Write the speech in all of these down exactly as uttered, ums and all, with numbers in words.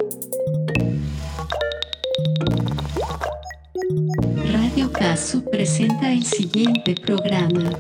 Radio Casu presenta el siguiente programa.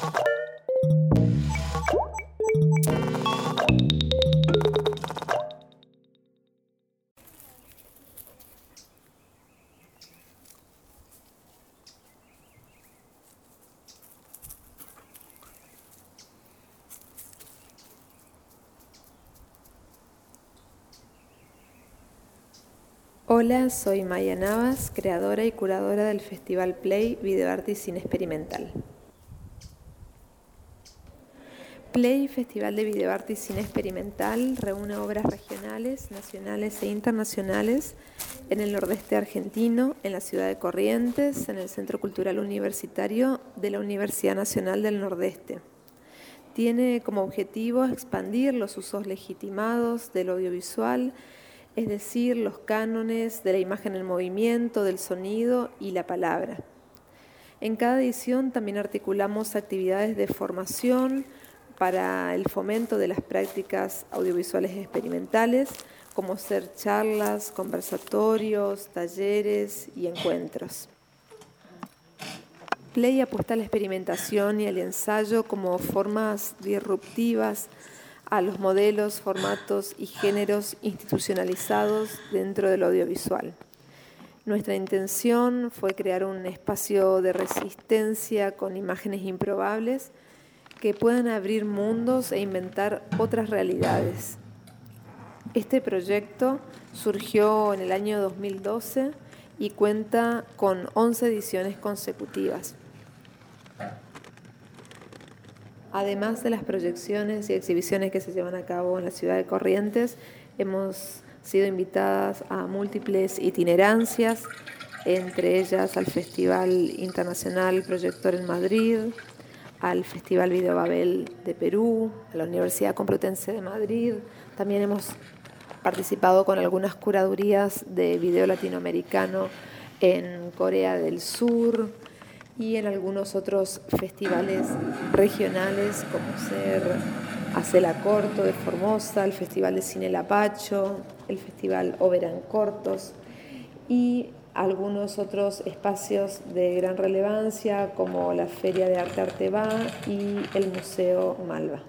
Hola, soy Maya Navas, creadora y curadora del Festival Play Videoarte y Cine Experimental. Play, Festival de Videoarte y Cine Experimental, reúne obras regionales, nacionales e internacionales en el nordeste argentino, en la ciudad de Corrientes, en el Centro Cultural Universitario de la Universidad Nacional del Nordeste. Tiene como objetivo expandir los usos legitimados del audiovisual, es decir, los cánones de la imagen en movimiento, del sonido y la palabra. En cada edición también articulamos actividades de formación para el fomento de las prácticas audiovisuales experimentales, como ser charlas, conversatorios, talleres y encuentros. Play apuesta a la experimentación y al ensayo como formas disruptivas a los modelos, formatos y géneros institucionalizados dentro del audiovisual. Nuestra intención fue crear un espacio de resistencia con imágenes improbables que puedan abrir mundos e inventar otras realidades. Este proyecto surgió en el año dos mil doce y cuenta con once ediciones consecutivas. Además de las proyecciones y exhibiciones que se llevan a cabo en la ciudad de Corrientes, hemos sido invitadas a múltiples itinerancias, entre ellas al Festival Internacional Proyector en Madrid, al Festival Video Babel de Perú, a la Universidad Complutense de Madrid. También hemos participado con algunas curadurías de video latinoamericano en Corea del Sur, y en algunos otros festivales regionales, como ser Hacela Corto de Formosa, el Festival de Cine Lapacho, el Festival Oberan Cortos y algunos otros espacios de gran relevancia, como la Feria de Arte Arteba y el Museo Malva.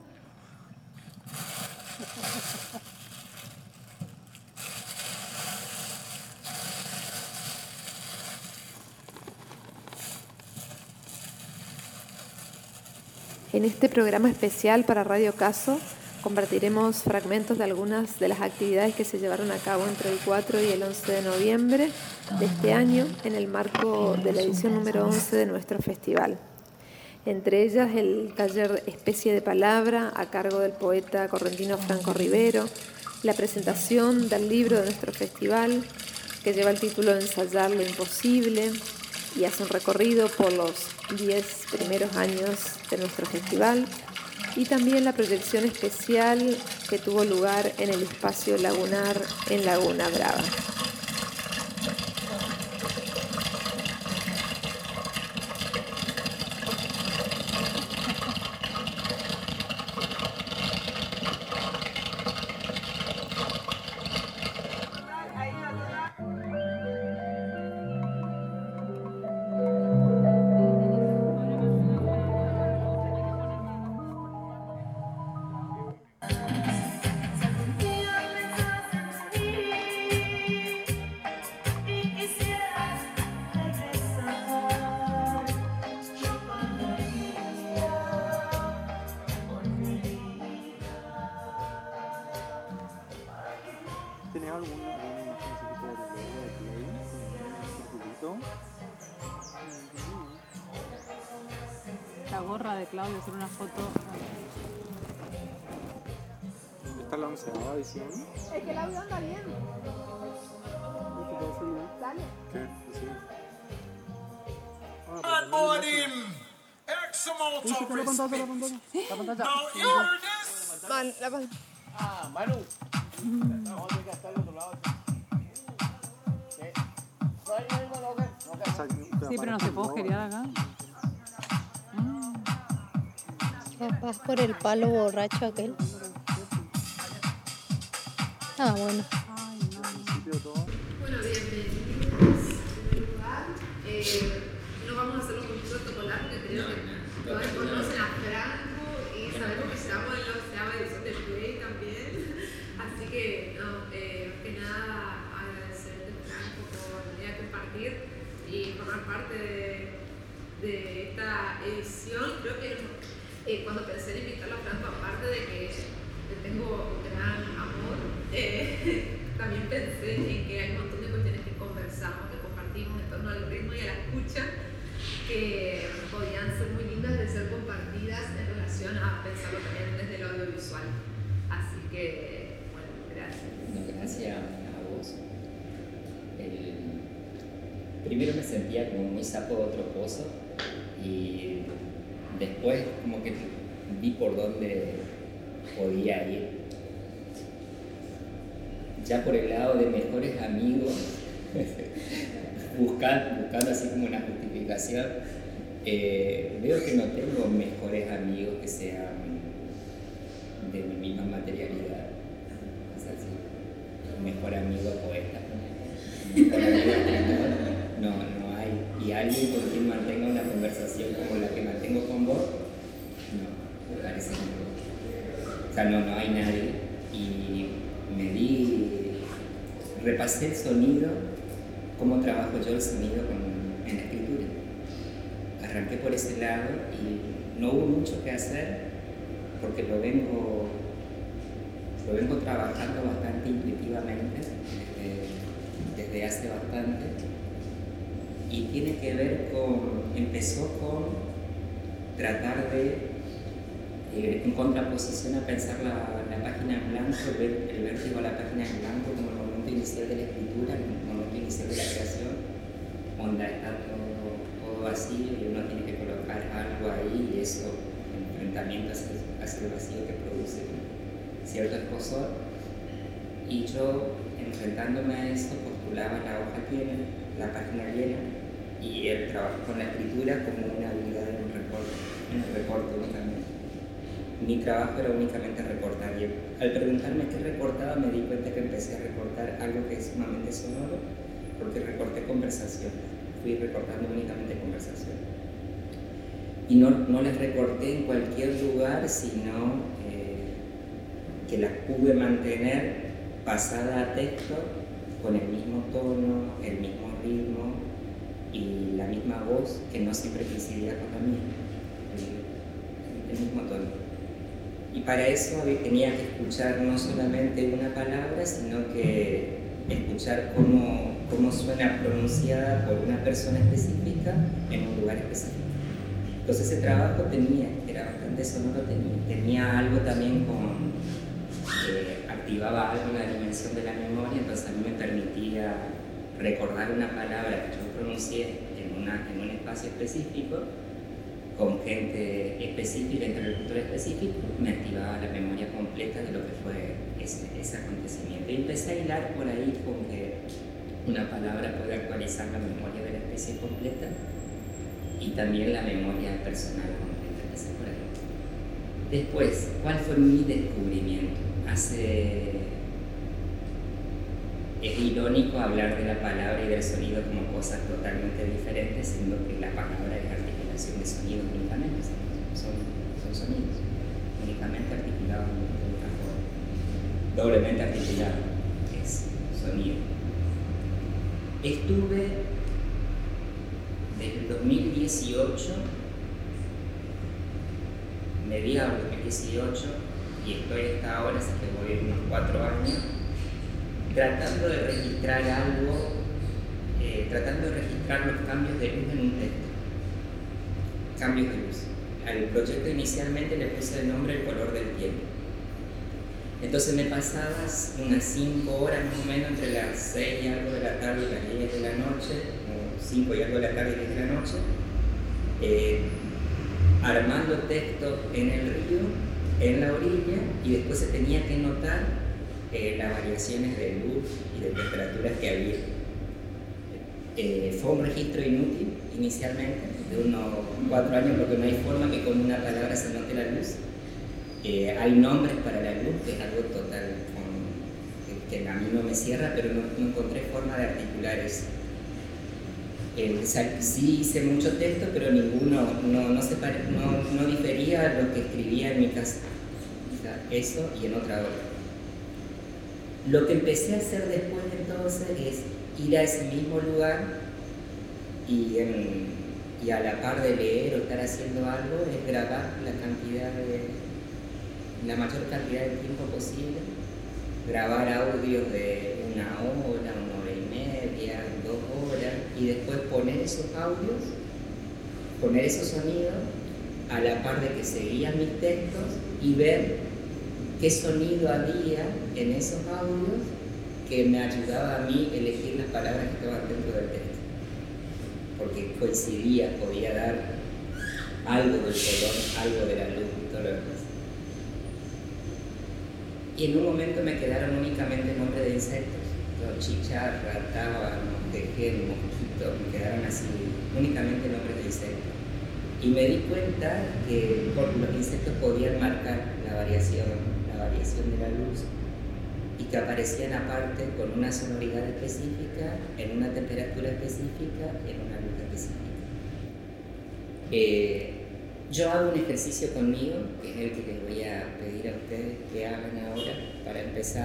En este programa especial para Radio Caso compartiremos fragmentos de algunas de las actividades que se llevaron a cabo entre el cuatro y el once de noviembre de este año en el marco de la edición número once de nuestro festival. Entre ellas el taller Especie de Palabra a cargo del poeta correntino Franco Rivero, la presentación del libro de nuestro festival que lleva el título de Ensayar lo Imposible, y hace un recorrido por los diez primeros años de nuestro festival, y también la proyección especial que tuvo lugar en el espacio lagunar en Laguna Brava. ¿Tenés alguna imagen de Play? ¿Un circulito? La gorra de Claudio, hacer una foto. Esta es la onceava edición. Es que el audio anda bien. ¿Qué puedo hacer yo? Dale. ¿Qué? Sí. Good morning! X amount Uy, of la pantalla, la respect. pantalla. La pantalla. Now hear this! Man, la pan- Ah, Manu. No, tiene que estar al otro lado. ¿Qué? Ahí, ahí, no, no, no, no. Sí, pero no se puede geriar acá. Capaz por el palo borracho aquel. Ah, bueno. Ay, eh, no vamos a hacer los concursos de chocolate, porque creo que todos conocen a Franco y sabemos que estamos en la onceava edición de Play también. Así que, no, eh, que nada, agradecerte, Franco, por venir a compartir y formar parte de, de esta edición. Creo que eh, cuando pensé en invitarlo a Franco, aparte de que le tengo un gran amor, eh, también pensé en que hay un montón de cuestiones que conversamos, que compartimos en torno al ritmo y a la escucha, que podían ser muy lindas de ser compartidas en relación a pensarlo también desde lo audiovisual. Así que, bueno, gracias. No, gracias a vos. El... Primero me sentía como muy sapo de otro pozo y después como que vi por dónde podía ir. Ya por el lado de mejores amigos, buscando, buscando así como una justificación, eh, veo que no tengo mejores amigos que sean de mi misma materialidad. O sea, sí, mejor amigo poeta, mejor amigo escritor, no, no hay. Y alguien con quien mantenga una conversación como la que mantengo con vos, no, me parece que no. O sea, no, no hay nadie. Y me di, repasé el sonido, cómo trabajo yo el sonido con, en la escritura. Arranqué por ese lado y no hubo mucho que hacer porque lo vengo, lo vengo trabajando bastante intuitivamente desde, desde hace bastante, y tiene que ver con, empezó con tratar de Eh, en contraposición a pensar la, la página en blanco, el, el vértigo a la página en blanco como el momento inicial de la escritura, el momento inicial de la creación, donde está todo, todo vacío y uno tiene que colocar algo ahí, y eso, enfrentamiento hacia, hacia el vacío, que produce cierto escozor. Y yo, enfrentándome a eso, postulaba la hoja llena, la página llena, y el trabajo con la escritura como una habilidad en un recorte, en un recorte únicamente. Mi trabajo era únicamente recortar, y al preguntarme qué recortaba me di cuenta que empecé a recortar algo que es sumamente sonoro, porque recorté conversación, fui recortando únicamente conversación. Y no, no las recorté en cualquier lugar, sino eh, que las pude mantener pasada a texto con el mismo tono, el mismo ritmo y la misma voz, que no siempre coincidía con la mía, el, el mismo tono. Y para eso tenía que escuchar no solamente una palabra, sino que escuchar cómo, cómo suena pronunciada por una persona específica en un lugar específico. Entonces ese trabajo tenía, era bastante sonoro, tenía, tenía algo también con, eh, activaba algo en la dimensión de la memoria, entonces a mí me permitía recordar una palabra que yo pronuncié en, una, en un espacio específico, con gente específica, interlocutor específico, me activaba la memoria completa de lo que fue ese, ese acontecimiento. Y empecé a hilar por ahí con que una palabra puede actualizar la memoria de la especie completa y también la memoria personal completa. Empecé por ahí. Después, ¿cuál fue mi descubrimiento? Hace... Es irónico hablar de la palabra y del sonido como cosas totalmente diferentes, siendo que la palabra es articulación de sonidos únicamente, son, son sonidos, únicamente articulados de otra forma. Doblemente articulado es sonido. Estuve desde el dos mil dieciocho, mediados de dos mil dieciocho, y estoy hasta ahora, así que voy en unos cuatro años, tratando de registrar algo, eh, tratando de registrar los cambios de luz en un texto. Cambios de luz. Al proyecto inicialmente le puse el nombre El color del tiempo. Entonces me pasabas unas cinco horas más o menos entre las seis y algo de la tarde y las diez de la noche, o cinco y algo de la tarde y diez de la noche, eh, armando texto en el río, en la orilla, y después se tenía que notar Eh, las variaciones de luz y de temperaturas que había. Eh, fue un registro inútil inicialmente, de unos cuatro años, porque no hay forma que con una palabra se note la luz. Eh, hay nombres para la luz, que es algo total, con, que, que a mí no me cierra, pero no, no encontré forma de articular eso. Eh, sí hice mucho texto, pero ninguno no, no, se pare, no, no difería a lo que escribía en mi casa. O sea, eso y en otra obra. Lo que empecé a hacer después entonces es ir a ese mismo lugar y, en, y a la par de leer o estar haciendo algo, es grabar la cantidad de, la mayor cantidad de tiempo posible, grabar audios de una hora, una hora y media, dos horas, y después poner esos audios, poner esos sonidos a la par de que seguían mis textos y ver qué sonido había en esos audios que me ayudaba a mí a elegir las palabras que estaban dentro del texto. Porque coincidía, podía dar algo del color, algo de la luz y todo lo demás. Y en un momento me quedaron únicamente nombres de insectos, chicharra, tábano, quején, mosquito, me quedaron así, únicamente nombres de insectos. Y me di cuenta que por los insectos podían marcar la variación, la variación de la luz, y que aparecían aparte con una sonoridad específica, en una temperatura específica, en una luz específica. Eh, yo hago un ejercicio conmigo, que es el que les voy a pedir a ustedes que hagan ahora para empezar,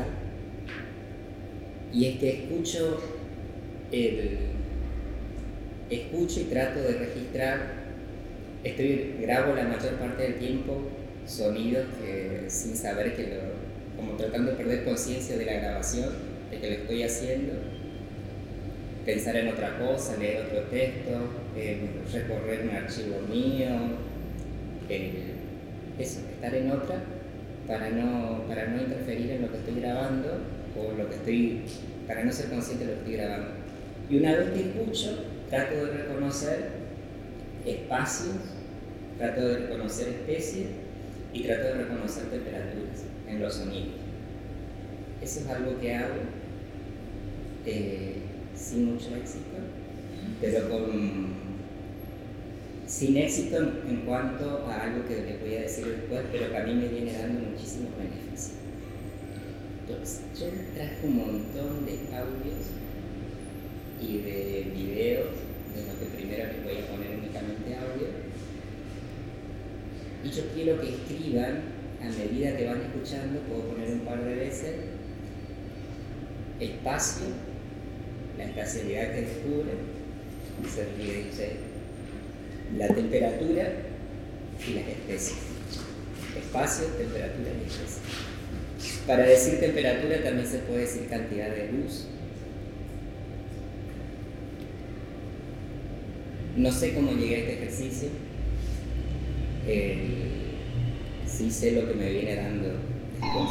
y es que escucho, el, escucho y trato de registrar, estoy, grabo la mayor parte del tiempo sonidos que sin saber que lo, como tratando de perder conciencia de la grabación, de que lo estoy haciendo, pensar en otra cosa, leer otro texto, eh, recorrer un archivo mío, eh, eso, estar en otra para no, para no interferir en lo que estoy grabando o lo que estoy, para no ser consciente de lo que estoy grabando. Y una vez que escucho, trato de reconocer espacios, trato de reconocer especies y trato de reconocer temperaturas en los sonidos. Eso es algo que hago eh, sin mucho éxito, pero con, sin éxito en, en cuanto a algo que les voy a decir después, pero que a mí me viene dando muchísimos beneficios. Entonces, yo traje un montón de audios y de videos, de los que primero les voy a poner únicamente audio, y yo quiero que escriban a medida que van escuchando. Puedo poner un par de veces espacio, la espacialidad que descubre, se ríe, dice, la temperatura y las especies. Espacio, temperatura y especies. Para decir temperatura también se puede decir cantidad de luz. No sé cómo llegué a este ejercicio. Eh, sí sé lo que me viene dando después.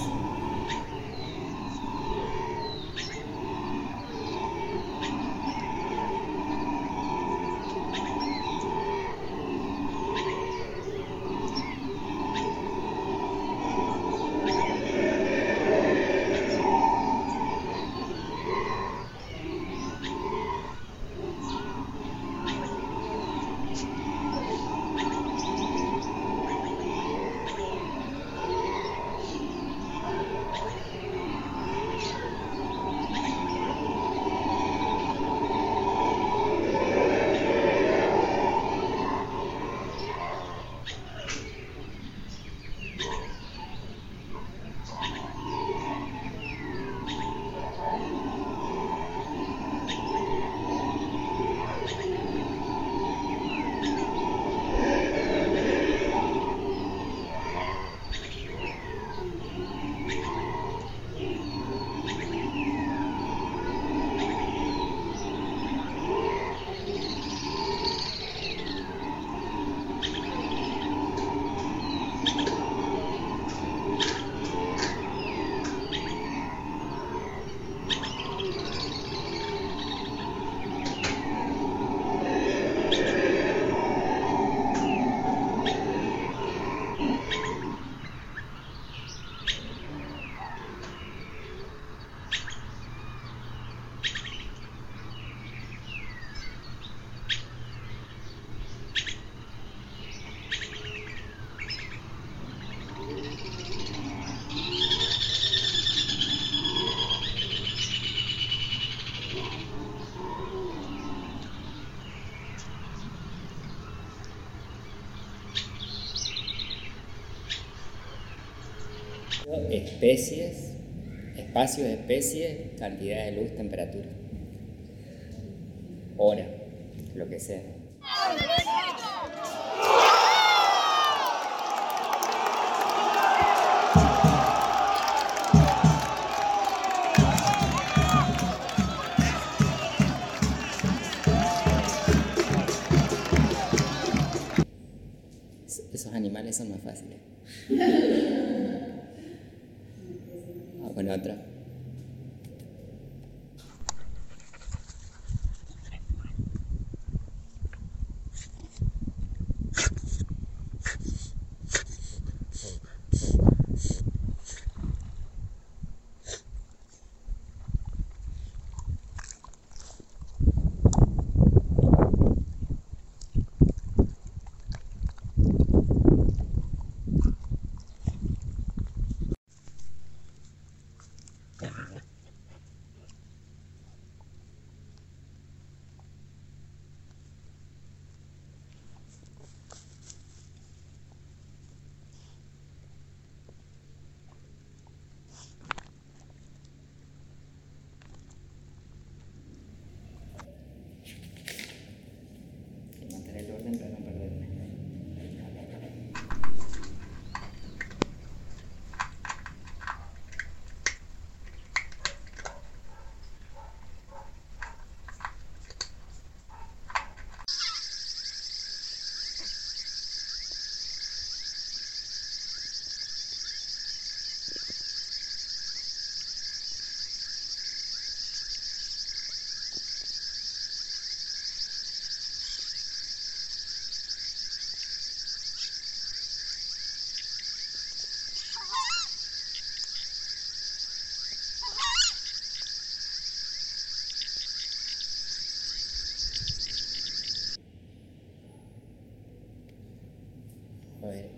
especies, espacios, especies, cantidad de luz, temperatura, hora, lo que sea. Esos animales son más fáciles. Vamos con otro. El orden para no perderme. A ver.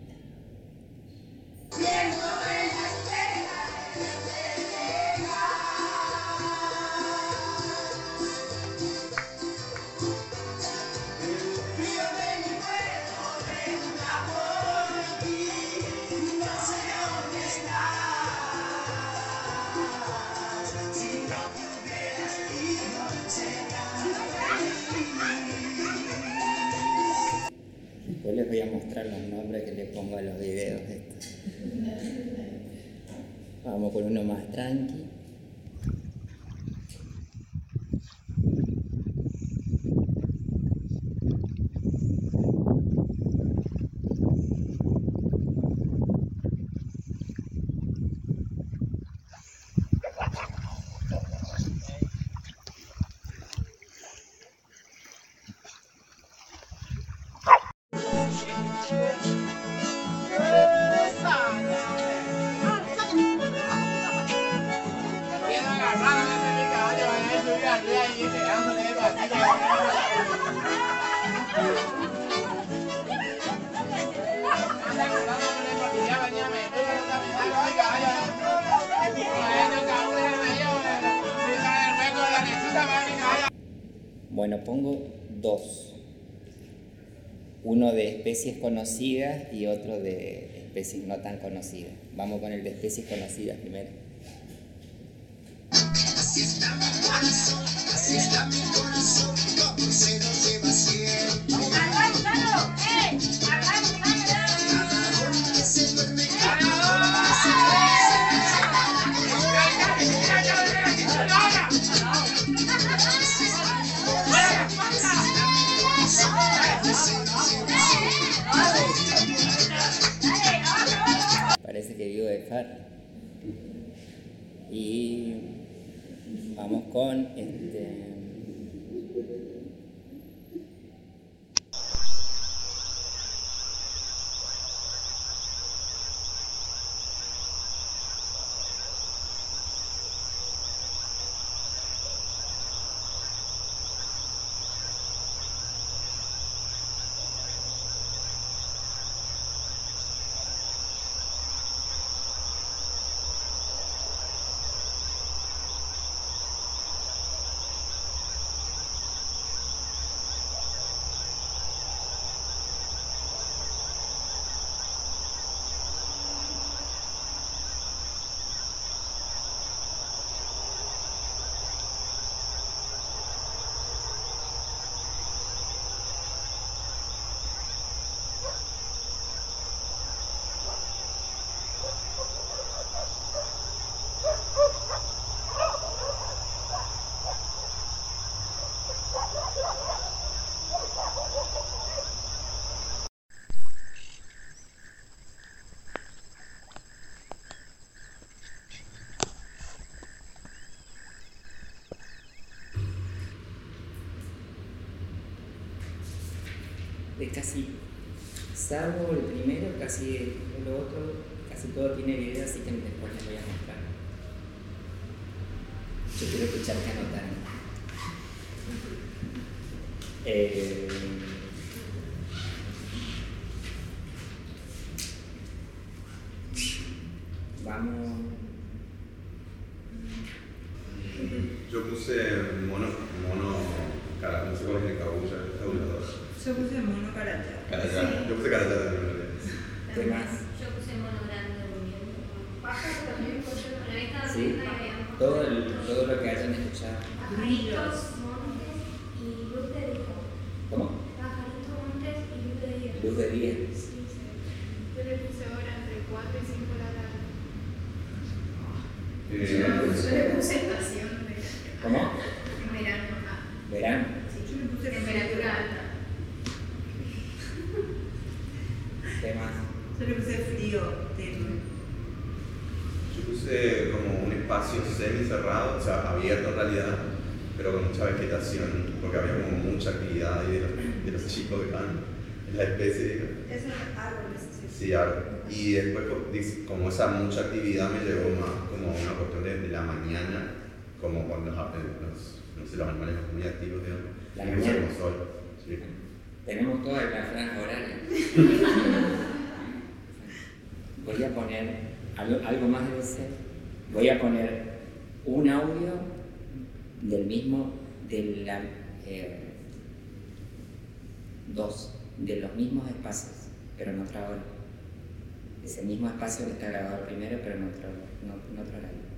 Después les voy a mostrar los nombres que le pongo a los videos estos. Vamos con uno más tranqui. Bueno, pongo dos. Uno de especies conocidas y otro de especies no tan conocidas. Vamos con el de especies conocidas primero. Así está mi corazón, así está mi corazón, todo se lo lleva siempre. ¡Arráncalo! ¡Eh! ¡Arráncalo! Cada hora que se duerme, parece que vivo de farra. Y vamos con este. de casi, salvo el primero, casi el otro, casi todo tiene video, así que después les voy a mostrar. Yo quiero escuchar que anotaron. Eh, vamos. Yo puse mono, mono, cara, no sé cuál es el cabulla, el tabulador. Yo puse mono carachá. Carachá, yo puse carachá también. ¿Qué más? Yo puse mono grande durmiendo. Pájaro también puse, pero ahí está Sí, todo, el, todo lo que hayan escuchado. Pajaritos, montes y luz de día. ¿Cómo? Pajaritos, montes y luz de día. Luz de día. Sí, sí. Yo le puse ahora entre cuatro y cinco la tarde. Eh, Yo le puse estación de ¿Cómo? en verano. Ah, ¿Verano? sí, yo le puse temperatura alta. ¿Qué más? Yo le puse frío, tenue. Yo puse como un espacio semi-cerrado, o sea, abierto en realidad, pero con mucha vegetación, porque había como mucha actividad ahí de los, de los chicos que estaban en la especie. Eso es árboles, sí. Sí, árboles. Y después, como esa mucha actividad me llevó más como una cuestión de, de la mañana, como cuando los, los, no sé, los animales muy activos, digamos. La y mañana. como sol. Sí. Tenemos toda la franja horaria. Voy a poner algo, algo más de ese. Voy a poner un audio del mismo, de la, eh, dos, de los mismos espacios, pero en otra hora. Ese mismo espacio que está grabado primero, pero en otro, no, en otro horario.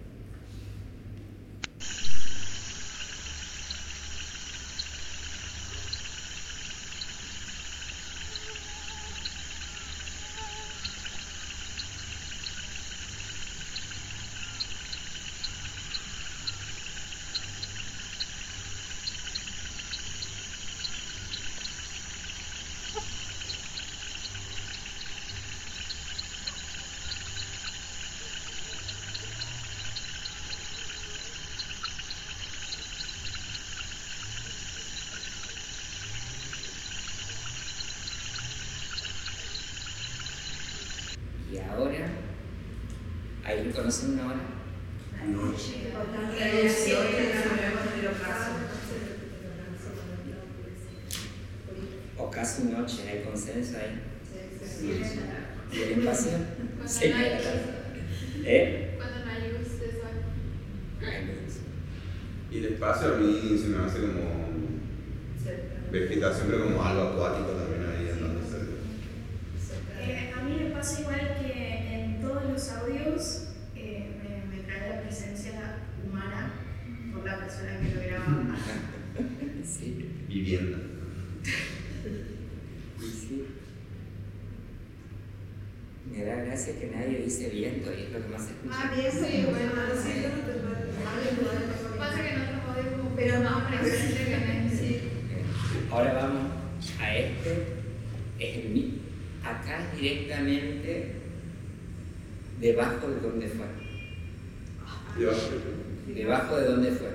Y ahora, ¿ahí conocen una hora? No. O casi noche, ¿hay consenso ahí? ¿Y el espacio? Sí. ¿Eh? Cuando no hay luz de sol. Hay luz. Y el espacio a mí se me hace como vegetación, pero como algo acuático también ahí andándose. Eh, a mí me pasa igual que en todos los audios eh, me, me trae la presencia humana por la persona que lo graba. Sí. Vivienda. Y sí. Me da gracia que nadie dice viento y es lo que más se escucha. Ah, bien, sí, bueno, sí. Pasa que en otros audios como pero más presente que en el sí. Ahora vamos a este. Es el mismo. Acá es directamente debajo de donde fue. Debajo de donde fue.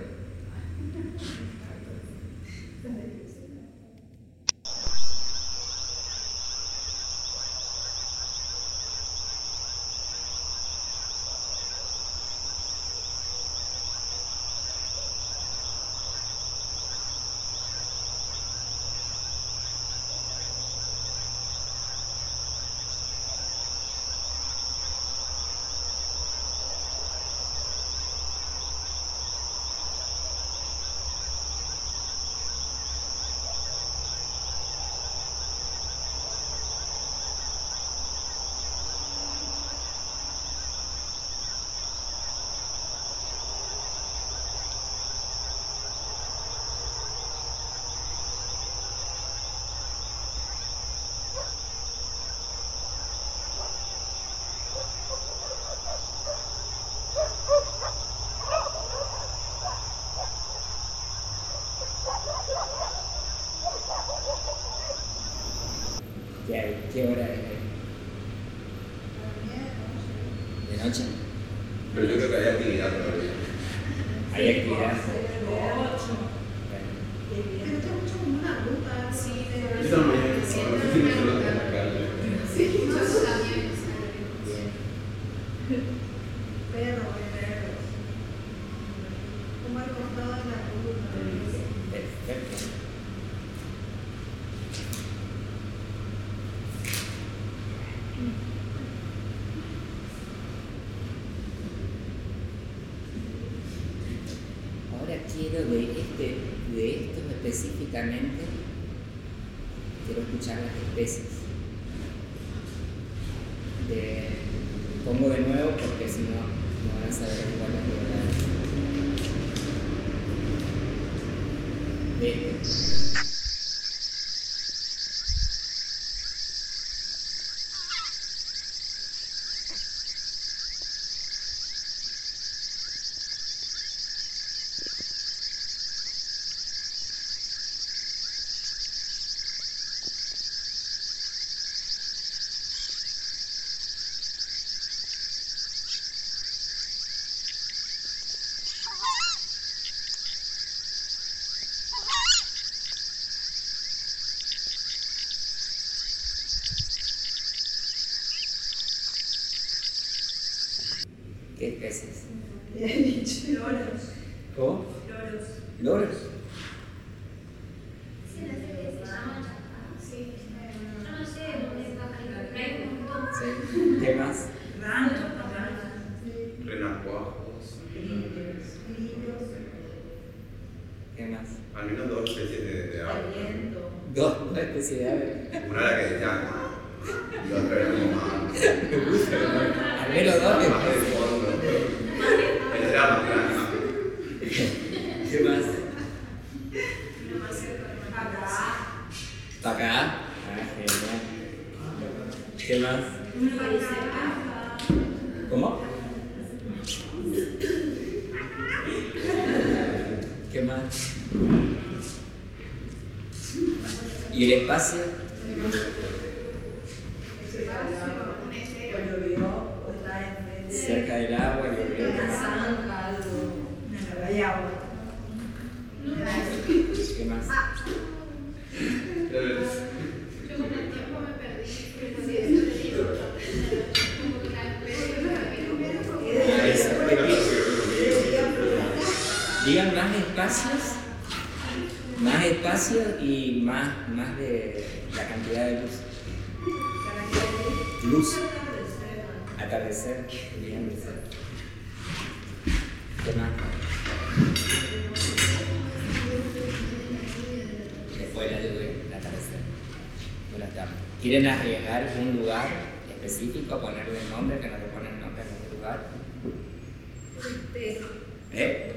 ¿Qué, ¿Qué hora es ahí? ¿De noche? Pero yo creo que hay actividad todavía. ¿Hay actividad? Pero está mucho como una ruta así de... Yo también. Sí, no sé si nosotros tenemos acá. Sí, yo también. Perro, perro. Como al costado de la ruta. Perfecto. Ahora quiero de, este, de estos específicamente, quiero escuchar las especies. De, pongo de nuevo porque si no, no van a saber cuál es la verdad. De este. ¿Qué especies? He dicho loros. ¿Cómo? Loros. ¿Loros? Sí, no sé qué se llama. Sí, yo no sé dónde está hay un montón. Sí. ¿Qué más? Ranas. Renacuajos. Grillos. ¿Qué más? Al menos dos especies de, de ave. Aliento. Dos, dos especies de ave. Una era que decía y la otra era como más. Me gusta, ¿no? Al menos dos Más de especies. fondo. Esa era más grande. ¿Qué más? Uno más cerca de Acá. ¿Para acá? Ah, genial. ¿Qué más? Uno que dice acá. ¿Cómo? ¿Qué más? ¿Y el espacio? Cuando llovió, o está enfrente. Cerca del agua, Una llovió. zanja, algo. No, hay agua. ¿Qué más? Yo con el tiempo me perdí. Sí, eso te digo. Como que la Ah, eso, ¿qué más? Digan más espacios, más espacio y más, más de la cantidad de luz. Luz. Atardecer. Bien, ¿qué más? Después la lluvia, el atardecer. Buenas tardes. ¿Quieren arriesgar un lugar específico, ponerle nombre, que no le ponen nombre a un lugar? ¿Eh?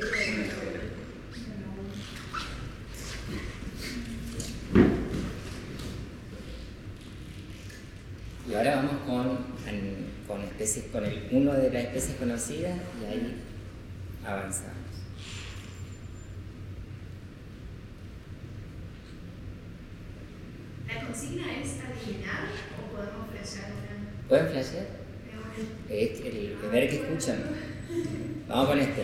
Y ahora vamos con, con, especies, con el, uno de las especies conocidas y ahí avanzamos. ¿La consigna es adivinar o podemos flashear una? ¿Pueden flashear? Es el, el ver que escuchan. Vamos con este.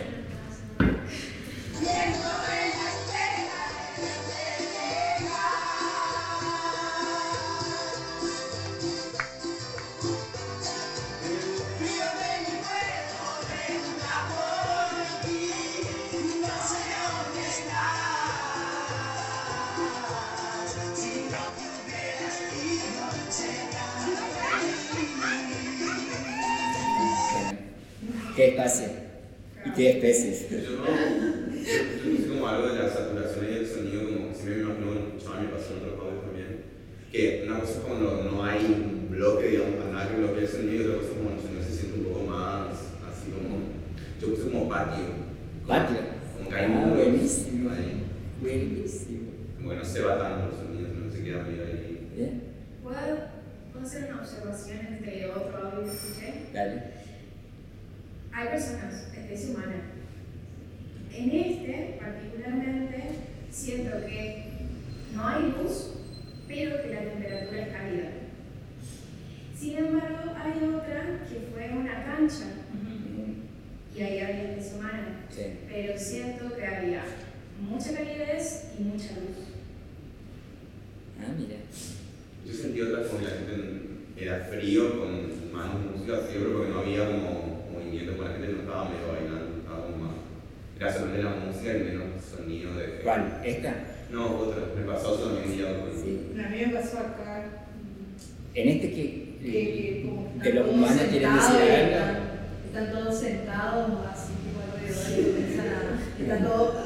¿Qué espacio? ¿Y qué especies? Yo no. Es como algo de la saturación y del sonido, como si me imagino que escuchaba, me pasó en otros audios también. Que una cosa es cuando no hay un bloque, digamos, nada que bloquee el sonido, y otra cosa es como el sonido se siente un poco más así como. Yo puse como patio. ¿Patio? Como que hay Ah, muros buenísimo. ahí. Buenísimo. Como que no se va tanto el sonido, no se queda medio ahí. Bien. ¿Puedo, ¿Puedo hacer una observación entre otro audio que escuché? Dale. Hay personas, especie humana. En este, particularmente, siento que no hay luz, pero que la temperatura es cálida. Sin embargo, hay otra que fue una cancha y ahí había especie humana. Sí. Pero siento que había mucha calidez y mucha luz. Ah, mira. Yo sentí otras como que la gente era frío con más música, frío, pero porque no había como movimiento, con la gente no estaba medio bailando, estaba como más. Era solamente la música y menos sonido de. ¿Cuál? ¿Esta? No, otra. Me pasó eso también día con. Sí. A mí me pasó acá. En este que, que, que como de los todos humanos quieren decir sentados, algo. Están, están todos sentados así tipo alrededor y comienzan a. Están todos.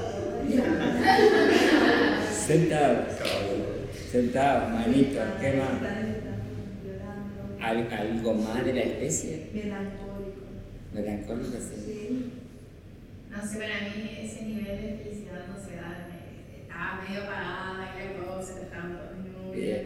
Sentado. Sentado, manito, ¿qué más? ¿Al, ¿Algo más de la especie? Melancólico. Melancólico, sí. Sí. No sé, para mí ese nivel de felicidad no se da. Estaba medio apagada y la cosa, estaban todos muy Bien.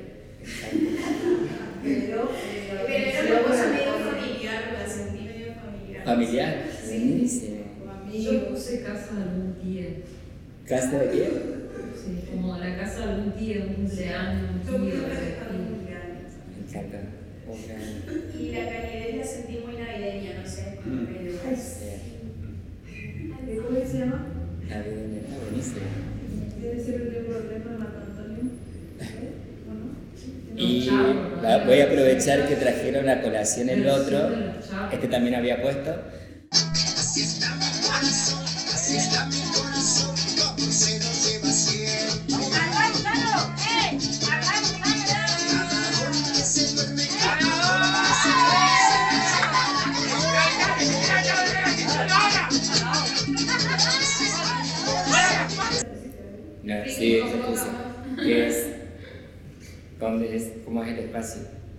Pero, Pero era una cosa medio familiar, la sentí medio familiar. Familiar, buenísimo. Yo puse casa de algún tío. ¿Casa de quién? Sí, como la casa de algún tío, un cumpleaños, un tío. Me encanta. Y la calidez la sentí muy navideña, no sé, como medio. ¿Cómo se llama? Navideña, ah, buenísimo. Debe ser un problema Marco Antonio. Y va- voy a aprovechar que trajeron a colación el otro, este también había puesto. Así está mi corazón, así está mi corazón, como se lo lleva siempre. ¡Arráncalo! ¡Eh! ¡Arráncalo! Que se duerme No, sí, se puso. ¿Qué es? ¿Dónde es? ¿Cómo es el espacio?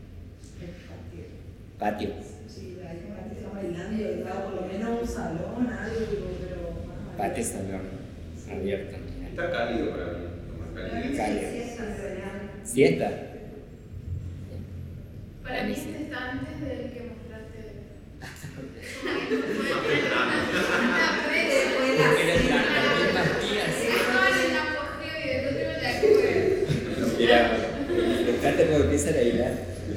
Patio. Sí, la gente está bailando, claro, por lo menos un salón, algo, pero. Patio salón. Abierto. Está cálido para mí. Más cálido. Cálido. ¿Siesta? Para mí este está antes del que mostraste. Mira, me encanta cómo empiezan a bailar.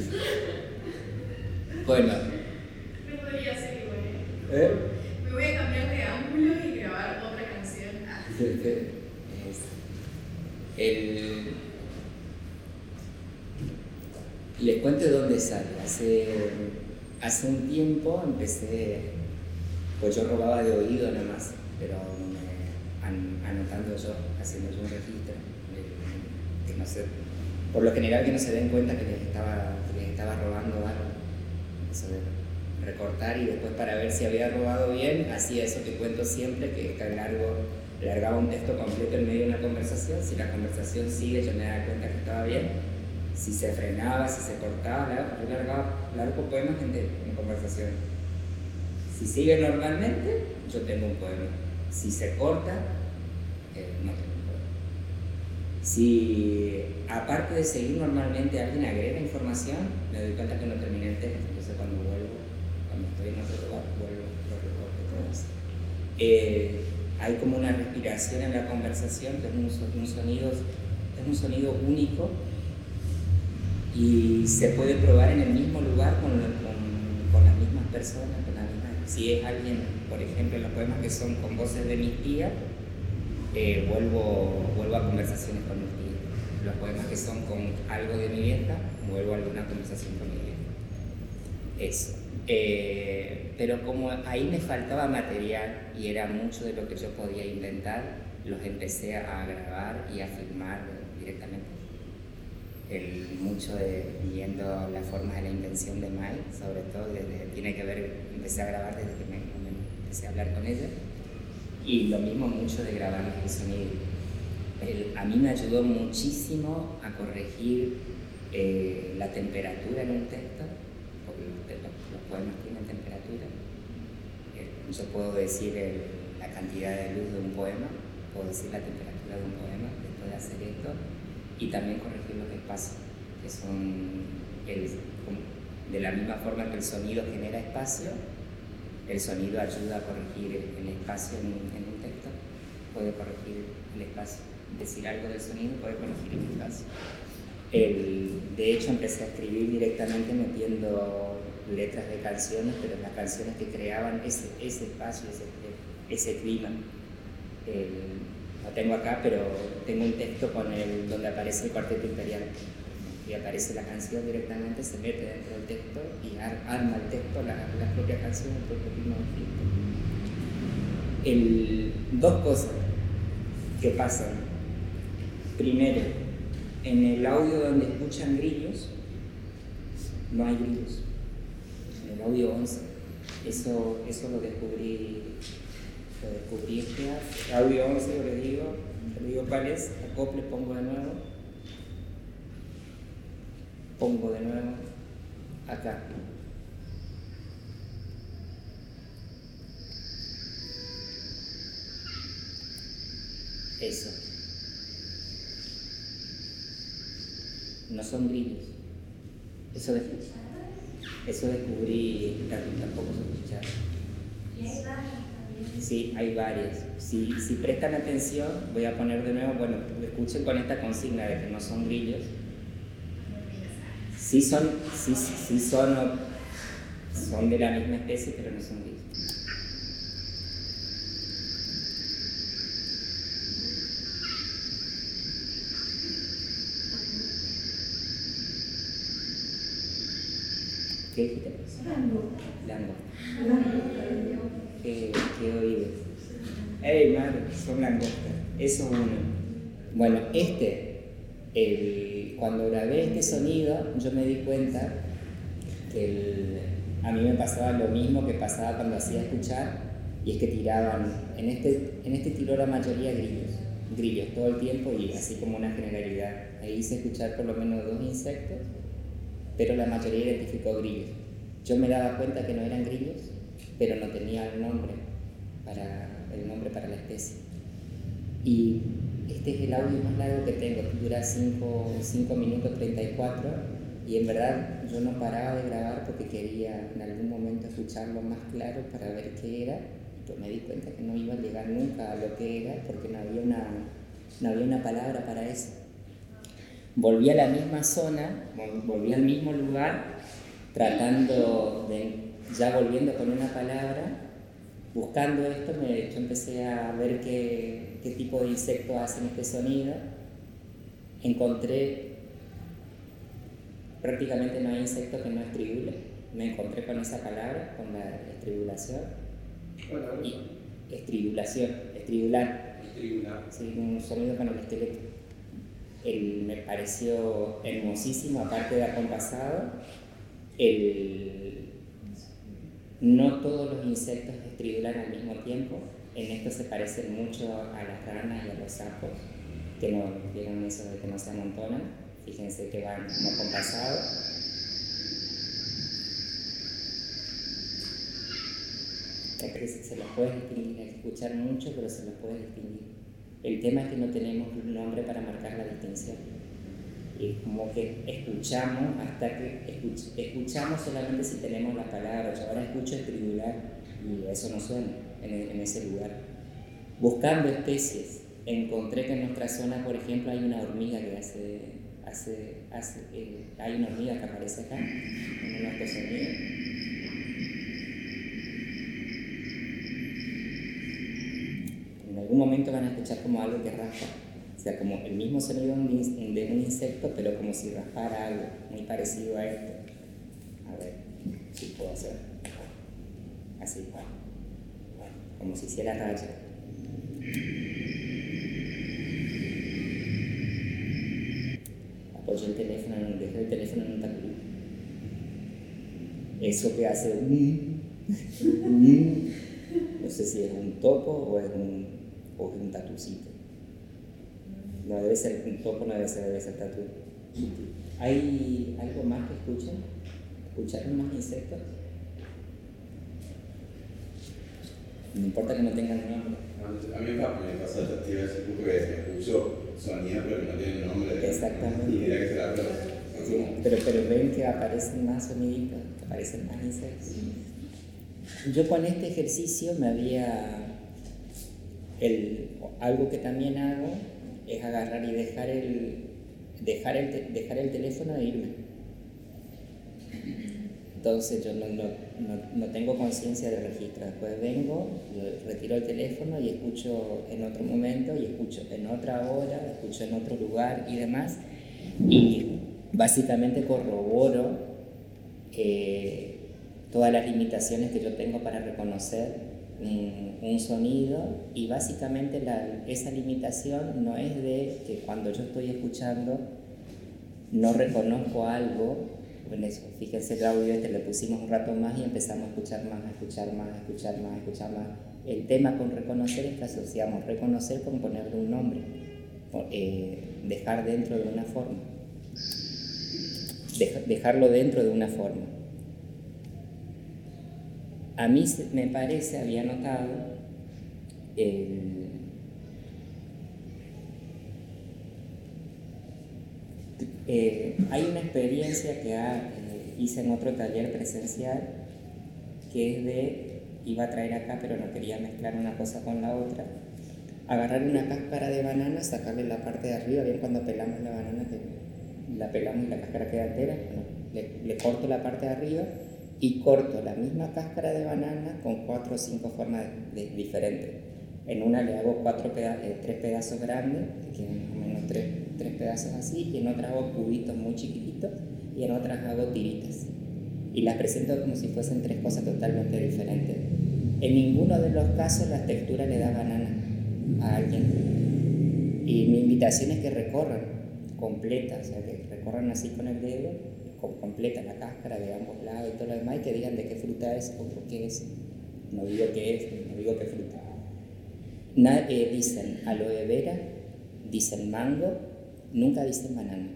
Bueno. No podría ser igual. ¿Eh? Me voy a cambiar de ángulo y grabar otra canción. Es el... Les cuento de dónde sale. Hace, hace un tiempo empecé, pues yo robaba de oído nada más, pero me, an, anotando yo, haciendo yo un registro, de, que no sé, por lo general que no se den cuenta que les estaba, que les estaba robando algo. Eso de recortar y después para ver si había robado bien, hacía eso que cuento siempre, que es que largo, largaba un texto completo en medio de una conversación. Si la conversación sigue, yo me daba cuenta que estaba bien. Si se frenaba, si se cortaba, yo largaba largo poemas en, en conversación. Si sigue normalmente, yo tengo un poema. Si se corta, eh, no tengo un poema. Si aparte de seguir normalmente alguien agrega información, me doy cuenta que no terminé el texto. Entonces cuando vuelvo, cuando estoy en otro lugar, vuelvo, lo recorto todo eso. Eh, hay como una respiración en la conversación, que es un, un sonido, es un sonido único. Y se puede probar en el mismo lugar con, con, con las mismas personas, con la misma. Si es alguien, por ejemplo, los poemas que son con voces de mis tías, eh, vuelvo, vuelvo a conversaciones con mis tías. Los poemas que son con algo de mi vieja, vuelvo a alguna conversación con mi vieja. Eso. Eh, pero como ahí me faltaba material y era mucho de lo que yo podía inventar, los empecé a grabar y a filmar directamente. El, mucho de, viendo las formas de la intención de Mai, sobre todo desde, tiene que ver, empecé a grabar desde que me, me empecé a hablar con ella, y lo mismo mucho de grabar el sonido. El, a mí me ayudó muchísimo a corregir eh, la temperatura en un texto, porque los, los, los poemas tienen temperatura. Eh, yo puedo decir el, la cantidad de luz de un poema, puedo decir la temperatura de un poema después de hacer esto, y también corregir los espacios, que son el, de la misma forma que el sonido genera espacio, el sonido ayuda a corregir el espacio en, en un texto, puede corregir el espacio, decir algo del sonido puede corregir el espacio. El, de hecho empecé a escribir directamente metiendo letras de canciones, pero las canciones que creaban ese, ese espacio, ese, ese clima. El, lo tengo acá, pero tengo un texto con el, donde aparece el Cuarteto Imperial. y aparece la canción directamente, se mete dentro del texto y ar- arma el texto, la, la propia canción, el propio ritmo del filtro. El, dos cosas que pasan. Primero, en el audio donde escuchan grillos, no hay grillos. En el audio once, eso, eso lo descubrí, lo descubrí este año. Audio once, yo les digo, les digo cuál es, acople, pongo de nuevo, pongo de nuevo, acá. Eso. No son grillos. Eso, de, eso descubrí, tampoco se escucharon. Y hay varias también. Sí, hay varias. Si, si prestan atención, voy a poner de nuevo, bueno, escuchen con esta consigna de que no son grillos. Sí son, sí, sí son, son de la misma especie, pero no son grillos. ¿Qué dijiste? Langosta. ¿Qué, qué oídos? ¡Ey, madre! Son langostas. Eso es uno. Bueno, este, el, cuando grabé este sonido, yo me di cuenta que el, a mí me pasaba lo mismo que pasaba cuando hacía escuchar, y es que tiraban, en este, en este tiró la mayoría grillos, grillos todo el tiempo y así como una generalidad. Ahí hice escuchar por lo menos dos insectos, pero la mayoría identificó grillos. Yo me daba cuenta que no eran grillos, pero no tenía el nombre para, el nombre para la especie. Y este es el audio más largo que tengo, dura cinco minutos treinta y cuatro, y en verdad yo no paraba de grabar porque quería en algún momento escucharlo más claro para ver qué era. Yo me di cuenta que no iba a llegar nunca a lo que era porque no había una, no había una palabra para eso. Volví a la misma zona, volví al mismo lugar, tratando de, ya volviendo con una palabra, buscando esto, me, yo empecé a ver qué, qué tipo de insectos hacen este sonido. Encontré, prácticamente no hay insecto que no estribule. Me encontré con esa palabra, con la estribulación. Y estribulación, estribular. Estribular. Sí, un sonido con el esqueleto. El, me pareció hermosísimo, aparte de acompasado. El, no todos los insectos estribulan al mismo tiempo. En esto se parecen mucho a las ranas y a los sapos, que no tienen eso de que no se amontonan. Fíjense que van como acompasados. Se los puede distinguir, hay que escuchar mucho, pero se los puede distinguir. El tema es que no tenemos un nombre para marcar la distinción. Y como que escuchamos hasta que escuch, escuchamos solamente si tenemos la palabra. Yo ahora escucho estribular y eso no suena en, en ese lugar. Buscando especies, encontré que en nuestra zona, por ejemplo, hay una hormiga que hace, hace, hace eh, hay una hormiga que aparece acá en nuestro sonido. En algún momento van a escuchar como algo que raspa, o sea, como el mismo sonido de un insecto, pero como si raspara algo, muy parecido a esto. A ver si puedo hacer así, como si hiciera raya. Apoyo el teléfono, dejé el teléfono en un tacurí. Eso que hace un... no sé si es un topo o es un, o es un tatucito. No debe ser un topo, no debe ser, debe ser tatu. ¿Hay algo más que escuchen? ¿Escucharon más insectos? No importa que no tengan nombre. A mí me pasa el testigo ese poco que escucho sonido pero que no tienen nombre. Exactamente. Y diría que será, pero, sí, pero, pero ven que aparecen más soniditos, que aparecen más insectos. Yo con este ejercicio me había... El, algo que también hago es agarrar y dejar el, dejar el, te, dejar el teléfono e irme. Entonces yo no, no, no, no tengo conciencia de registro. Después vengo, retiro el teléfono y escucho en otro momento, y escucho en otra hora, escucho en otro lugar y demás. Y básicamente corroboro eh, todas las limitaciones que yo tengo para reconocer un, un sonido, y básicamente la, esa limitación no es de que cuando yo estoy escuchando no reconozco algo. Bueno, eso, fíjense el audio este, le pusimos un rato más y empezamos a escuchar más, a escuchar más, a escuchar más, a escuchar más. El tema con reconocer es que asociamos reconocer con ponerle un nombre, eh, dejar dentro de una forma, Dej- dejarlo dentro de una forma. A mí me parece, había notado, el, Eh, hay una experiencia que ha, eh, hice en otro taller presencial, que es de, iba a traer acá pero no quería mezclar una cosa con la otra, agarrar una cáscara de banana, sacarle la parte de arriba, bien cuando pelamos la banana, que la pelamos y la cáscara queda entera, no, le, le corto la parte de arriba y corto la misma cáscara de banana con cuatro o cinco formas de, de, diferentes. En una le hago cuatro peda- eh, tres pedazos grandes, que tienen más o menos tres, tres pedazos así, y en otras hago cubitos muy chiquititos, y en otras hago tiritas. Y las presento como si fuesen tres cosas totalmente diferentes. En ninguno de los casos la textura le da banana a alguien. Y mi invitación es que recorran completa, o sea, que recorran así con el dedo, con, completa la cáscara de ambos lados y todo lo demás, y que digan de qué fruta es o qué es. No digo qué es, no digo qué fruta. Na, eh, dicen aloe vera, dicen mango, nunca dicen banana.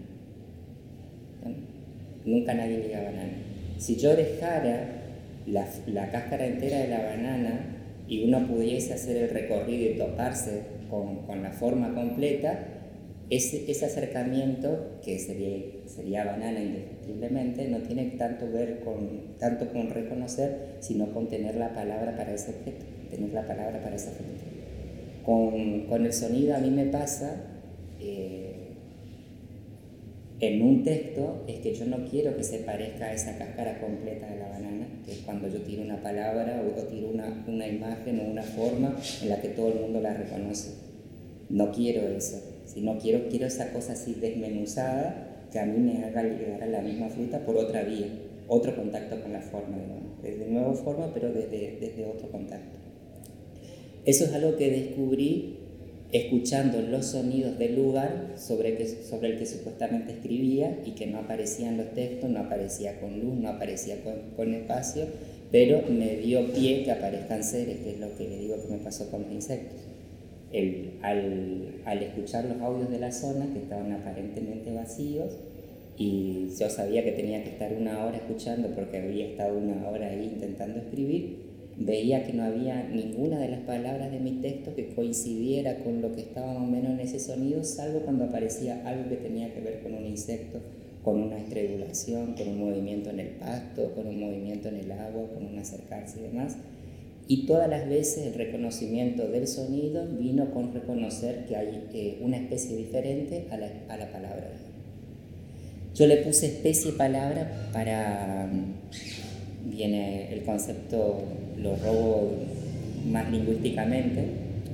¿No? Nunca nadie diga banana. Si yo dejara la, la cáscara entera de la banana y uno pudiese hacer el recorrido y toparse con, con la forma completa, ese, ese acercamiento, que sería, sería banana indefectiblemente, no tiene tanto, ver con, tanto con reconocer, sino con tener la palabra para ese objeto, tener la palabra para ese objeto. Con, con el sonido a mí me pasa, eh, en un texto, es que yo no quiero que se parezca a esa cáscara completa de la banana, que es cuando yo tiro una palabra o tiro una, una imagen o una forma en la que todo el mundo la reconoce. No quiero eso, sino quiero, quiero esa cosa así desmenuzada que a mí me haga llegar a la misma fruta por otra vía, otro contacto con la forma, ¿no? Desde nueva forma, pero desde, desde otro contacto. Eso es algo que descubrí escuchando los sonidos del lugar sobre, que, sobre el que supuestamente escribía y que no aparecía en los textos, no aparecía con luz, no aparecía con, con espacio, pero me dio pie que aparezcan seres, que es lo que le digo que me pasó con los insectos. El, al, al escuchar los audios de la zona, que estaban aparentemente vacíos, y yo sabía que tenía que estar una hora escuchando porque había estado una hora ahí intentando escribir, veía que no había ninguna de las palabras de mi texto que coincidiera con lo que estaba más o menos en ese sonido, salvo cuando aparecía algo que tenía que ver con un insecto, con una estrangulación, con un movimiento en el pasto, con un movimiento en el agua, con un acercarse y demás. Y todas las veces el reconocimiento del sonido vino con reconocer que hay eh, una especie diferente a la, a la palabra. Yo le puse especie palabra para... Viene el concepto, lo robo más lingüísticamente.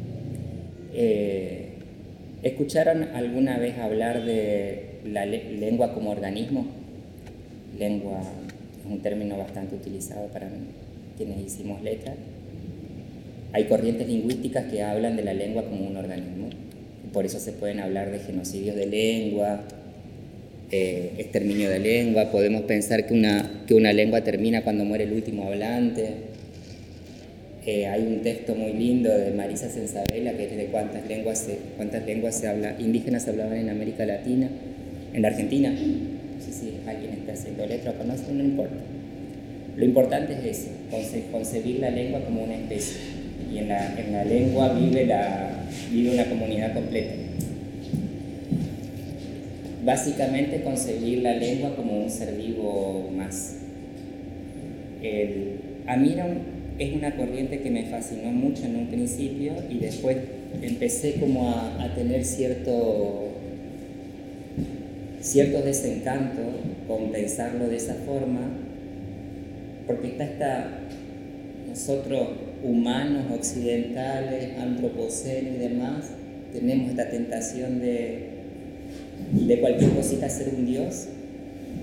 Eh, ¿Escucharon alguna vez hablar de la le- lengua como organismo? Lengua es un término bastante utilizado para quienes hicimos letras. Hay corrientes lingüísticas que hablan de la lengua como un organismo. Por eso se pueden hablar de genocidios de lengua, Eh, exterminio de lengua. Podemos pensar que una, que una lengua termina cuando muere el último hablante. Eh, hay un texto muy lindo de Marisa Sensabella que es de cuántas lenguas, se, cuántas lenguas se habla, indígenas se hablaban en América Latina, en la Argentina. No sé si alguien está haciendo letra o conoce, no importa. Lo importante es eso, conce, concebir la lengua como una especie. Y en la, en la lengua vive, la, vive una comunidad completa. Básicamente concebir la lengua como un ser vivo más. El, a mí era un, es una corriente que me fascinó mucho en un principio y después empecé como a, a tener cierto, cierto desencanto con pensarlo de esa forma, porque está esta, nosotros humanos, occidentales, antropocénicos y demás, tenemos esta tentación de de cualquier cosita ser un dios,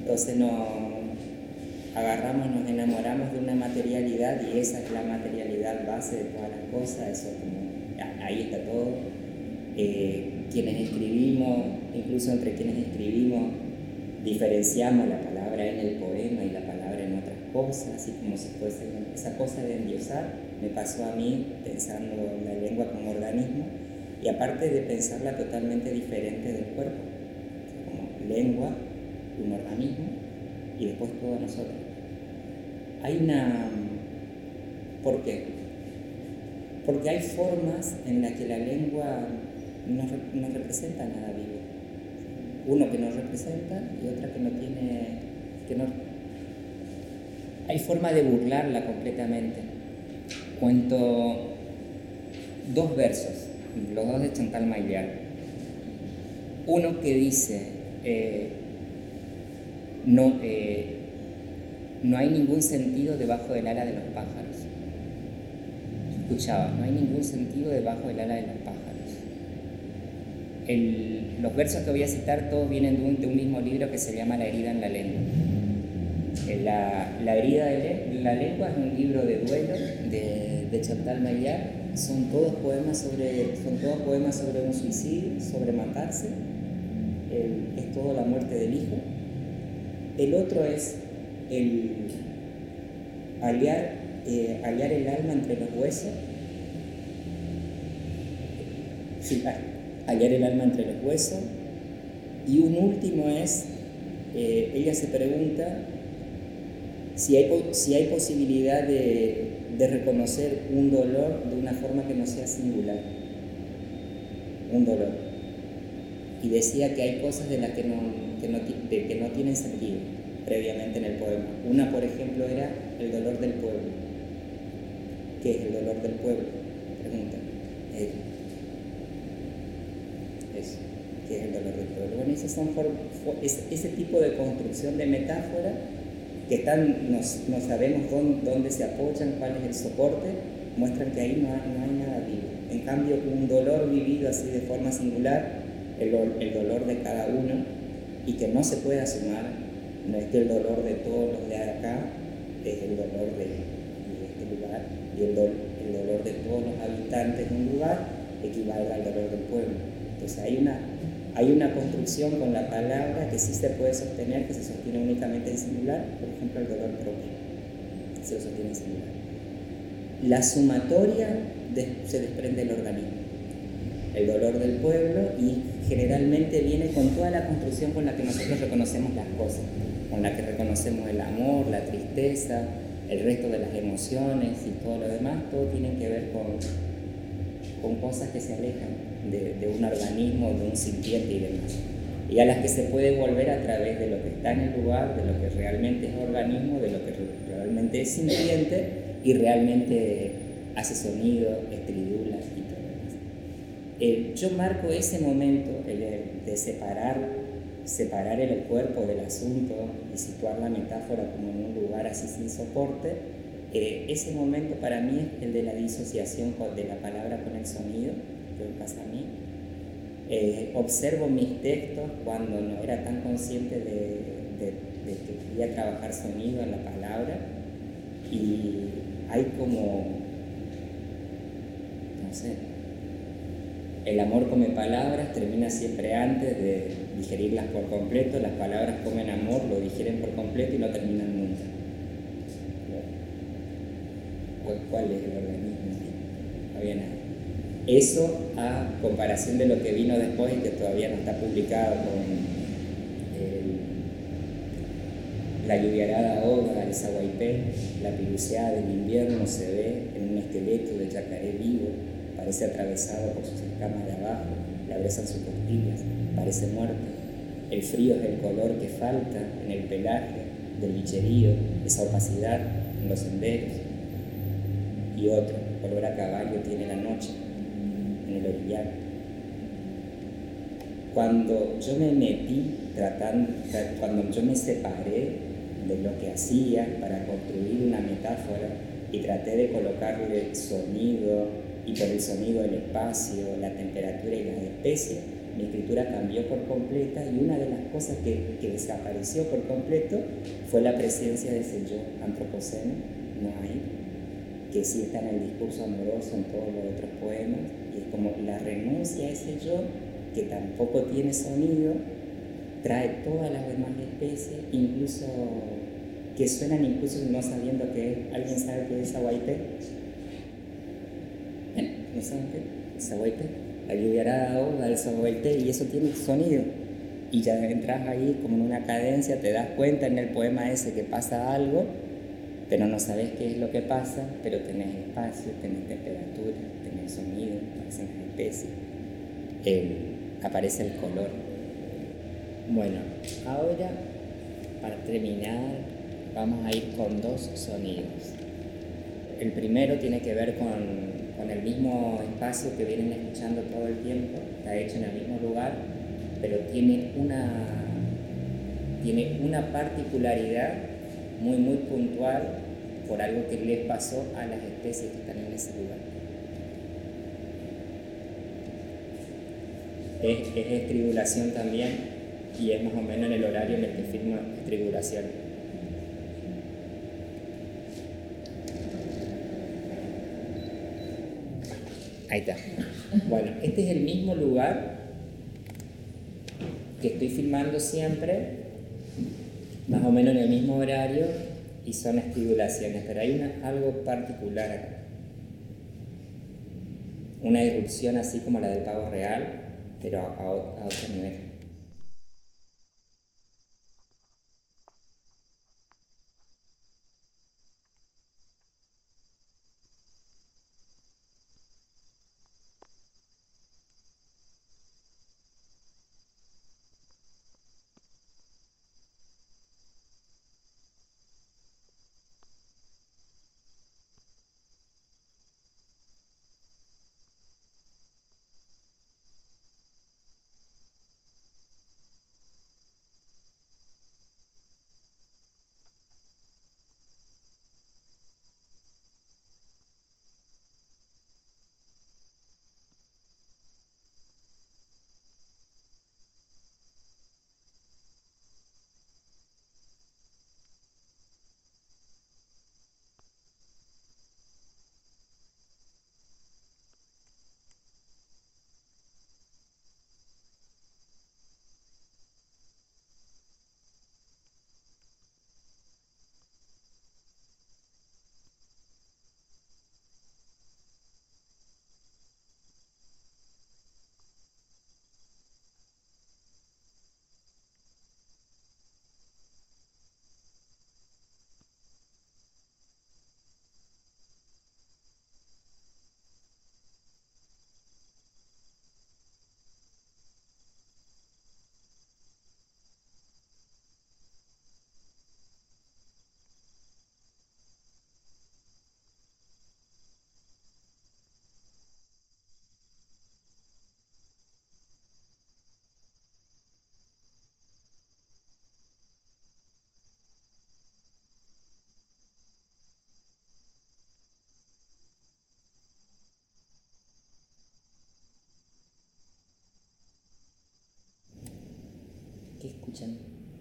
Entonces nos agarramos, nos enamoramos de una materialidad y esa es la materialidad base de todas las cosas, eso como, ahí está todo. Eh, quienes escribimos, incluso entre quienes escribimos, diferenciamos la palabra en el poema y la palabra en otras cosas, así como si fuese esa cosa de endiosar, me pasó a mí pensando la lengua como organismo y aparte de pensarla totalmente diferente del cuerpo, como lengua, un organismo y después todos nosotros. Hay una... ¿Por qué? Porque hay formas en las que la lengua no, no representa nada vivo. Uno que no representa y otra que no tiene... Que no... Hay forma de burlarla completamente. Cuento dos versos, los dos de Chantal Maillard. Uno que dice... Eh, No, eh, no hay ningún sentido debajo del ala de los pájaros. Escuchaba, no hay ningún sentido debajo del ala de los pájaros. El, los versos que voy a citar todos vienen de un, de un mismo libro que se llama La herida en la lengua. La, la herida de la lengua es un libro de duelo de, de Chantal Maillard. Son todos poemas sobre, son todos poemas sobre un suicidio, sobre matarse. El, es todo la muerte del hijo. El otro es el hallar, eh, hallar el alma entre los huesos. Sí, hallar el alma entre los huesos. Y un último es, eh, ella se pregunta si hay, si hay posibilidad de, de reconocer un dolor de una forma que no sea singular. Un dolor. Y decía que hay cosas de las que no... Que no, de, que no tienen sentido previamente en el poema. Una, por ejemplo, era el dolor del pueblo. ¿Qué es el dolor del pueblo? Pregunta. Eh, eso. ¿Qué es el dolor del pueblo? Bueno, esas son for, for, es, ese tipo de construcción de metáfora que están, no, no sabemos dónde, dónde se apoyan, cuál es el soporte, muestran que ahí no hay, no hay nada vivo. En cambio, un dolor vivido así de forma singular, el, el dolor de cada uno, y que no se puede sumar, no es que el dolor de todos los de acá es el dolor de, de este lugar, y el, do, el dolor de todos los habitantes de un lugar equivalga al dolor del pueblo. Entonces hay una, hay una construcción con la palabra que sí se puede sostener, que se sostiene únicamente en singular, por ejemplo el dolor propio, se lo sostiene en singular. La sumatoria de, se desprende del organismo, el dolor del pueblo, y generalmente viene con toda la construcción con la que nosotros reconocemos las cosas, con la que reconocemos el amor, la tristeza, el resto de las emociones y todo lo demás, todo tiene que ver con, con cosas que se alejan de, de un organismo, de un sintiente y demás, y a las que se puede volver a través de lo que está en el lugar, de lo que realmente es organismo, de lo que realmente es sintiente y realmente hace sonido, estridula y todo. Eh, yo marco ese momento el de, de separar, separar el cuerpo del asunto y situar la metáfora como en un lugar así sin soporte. Eh, ese momento para mí es el de la disociación de la palabra con el sonido, que me pasa a mí. Eh, observo mis textos cuando no era tan consciente de, de, de que quería trabajar sonido en la palabra, y hay como, no sé, el amor come palabras, termina siempre antes de digerirlas por completo. Las palabras comen amor, lo digieren por completo y no terminan nunca. ¿Cuál es el organismo? No había nada. Eso a comparación de lo que vino después y que todavía no está publicado con el, la lluviarada oda al Zaguaipé, la piruseada del invierno se ve en un esqueleto de yacaré vivo. Parece atravesado por sus escamas de abajo, le abrazan sus costillas, parece muerto. El frío es el color que falta en el pelaje del bicherío, esa opacidad en los senderos. Y otro, olor a caballo tiene la noche, en el orillar. Cuando yo me metí tratando, cuando yo me separé de lo que hacía para construir una metáfora y traté de colocarle sonido, y por el sonido el espacio, la temperatura y las especies, mi escritura cambió por completa y una de las cosas que, que desapareció por completo fue la presencia de ese yo antropoceno, no hay, que sí está en el discurso amoroso en todos los otros poemas, y es como la renuncia a ese yo, que tampoco tiene sonido, trae todas las demás especies, incluso que suenan incluso no sabiendo qué es. ¿Alguien sabe qué es Zahuaype? ¿No saben qué es Zahuaype? La Lluviarada da el Zahuaype y eso tiene sonido. Y ya entras ahí como en una cadencia, te das cuenta en el poema ese que pasa algo, pero no sabes qué es lo que pasa, pero tenés espacio, tenés temperatura, tenés sonido, aparecen las especies, el, aparece el color. Bueno, ahora para terminar vamos a ir con dos sonidos. El primero tiene que ver con, con el mismo espacio que vienen escuchando todo el tiempo, está hecho en el mismo lugar, pero tiene una, tiene una particularidad muy muy puntual por algo que les pasó a las especies que están en ese lugar. Es, es estribulación también y es más o menos en el horario en el que firma estribulación. Ahí está. Bueno, este es el mismo lugar que estoy filmando siempre, más o menos en el mismo horario, y son estribulaciones, pero hay una, algo particular acá. Una irrupción así como la del pavo real, pero a, a, a otro nivel. ¿Qué escuchan?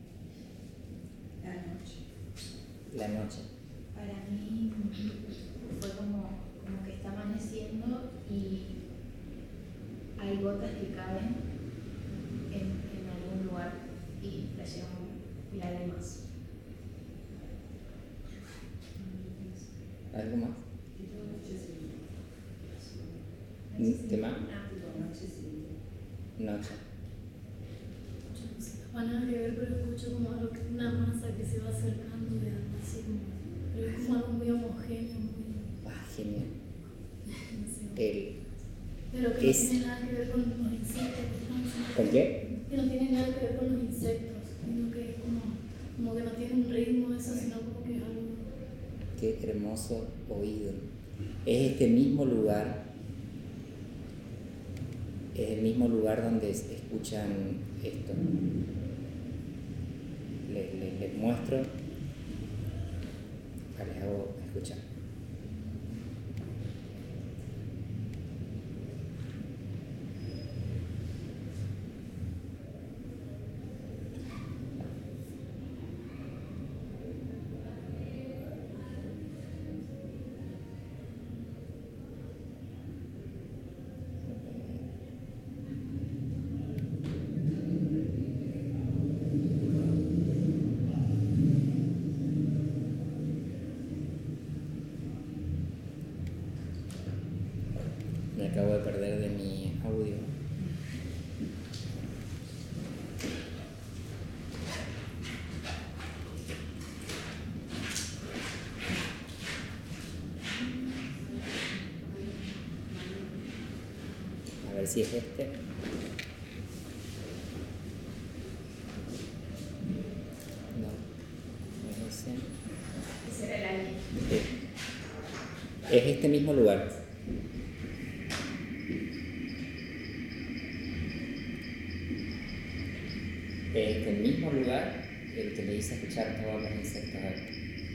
La noche. La noche. Para mí fue como, como que está amaneciendo y hay gotas que caen en, en algún lugar y la llevan la de más. ¿Algo más? ¿Qué más? Noche. No hay nada que ver, pero escucho como algo, una masa que se va acercando de algo así, pero es como algo muy homogéneo, muy... Ah, genial. No sé. El, pero que es... no tiene nada que ver con los insectos. ¿No? ¿Con qué? Que no tiene nada que ver con los insectos, sino que es como, como que no tiene un ritmo eso, sino como que es algo... Qué hermoso oído. Es este mismo lugar, es el mismo lugar donde escuchan esto. Les, les, les muestro, les hago escuchar. ver si es este. No, no es ese. Ese era el aire. Es este mismo lugar. Es este mismo lugar el que le hice escuchar todos los insectos altos.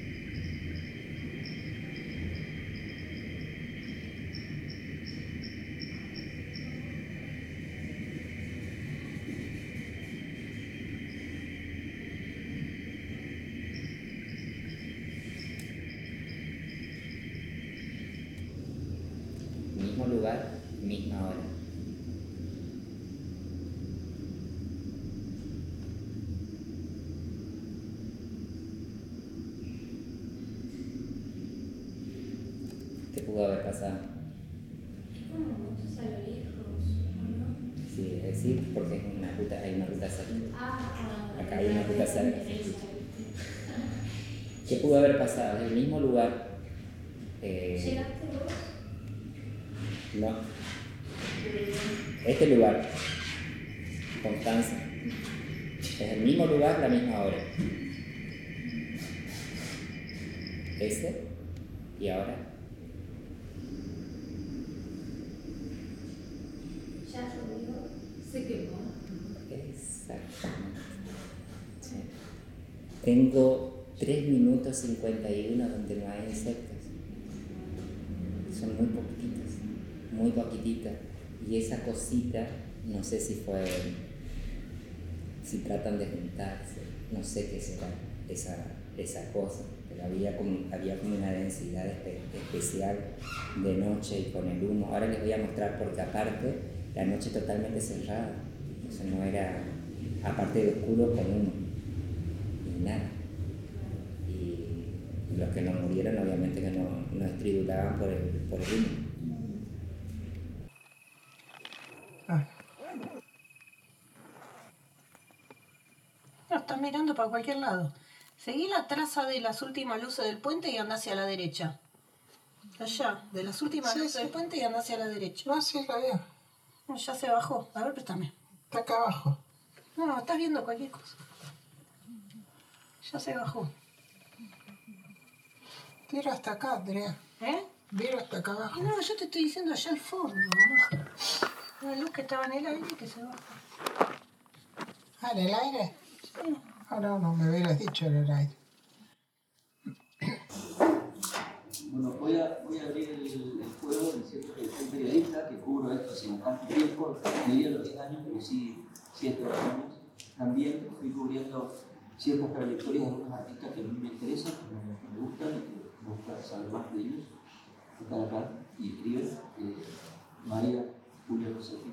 Mismo lugar, misma hora. ¿Qué pudo haber pasado? Es como muchos a lo lejos, ¿o no? Sí, es decir, porque es una ruta, hay una ruta cerca. Ah, Acá hay una ruta cerca. ¿Qué pudo haber pasado? Es el mismo lugar. Eh, ¿Llegaste vos? no. Este lugar, Constanza, es el mismo lugar, la misma hora. Ese y ahora. Ya llovió. Se quemó. Exactamente. Sí. Tengo tres minutos cincuenta y uno donde no hay insectos. Son muy poquititas, muy poquititas. Y esa cosita, no sé si fue, si tratan de juntarse, no sé qué será esa, esa cosa, pero había como, había como una densidad espe- especial de noche y con el humo. Ahora les voy a mostrar porque aparte la noche totalmente cerrada, o sea, no era, aparte de oscuro con humo, y nada. Y los que no murieron obviamente que no, no estridulaban por el, por el humo. No, estás mirando para cualquier lado. Seguí la traza de las últimas luces del puente y anda hacia la derecha. Allá, de las últimas Sí, luces sí. del puente y anda hacia la derecha. No, sí, la veo. No, ya se bajó. A ver, préstame. Está acá abajo. No, estás viendo cualquier cosa. Ya se bajó. Tira hasta acá, Andrea. ¿Eh? Viro hasta acá abajo. No, yo te estoy diciendo allá al fondo, mamá. La luz que estaba en el aire que se baja. Ah, ¿en el aire? Sí. Ah, no, no me hubieras dicho en el aire. Bueno, voy a, voy a abrir el, el juego diciendo que soy periodista, que cubro esto hace bastante tiempo, no diría los diez años, pero sí siete o ocho años. También fui cubriendo ciertas trayectorias de algunos artistas que a mí me interesan, que me, me gustan y que me gusta saber más de ellos. Están acá y escriben. Eh, María Julia Rosetti,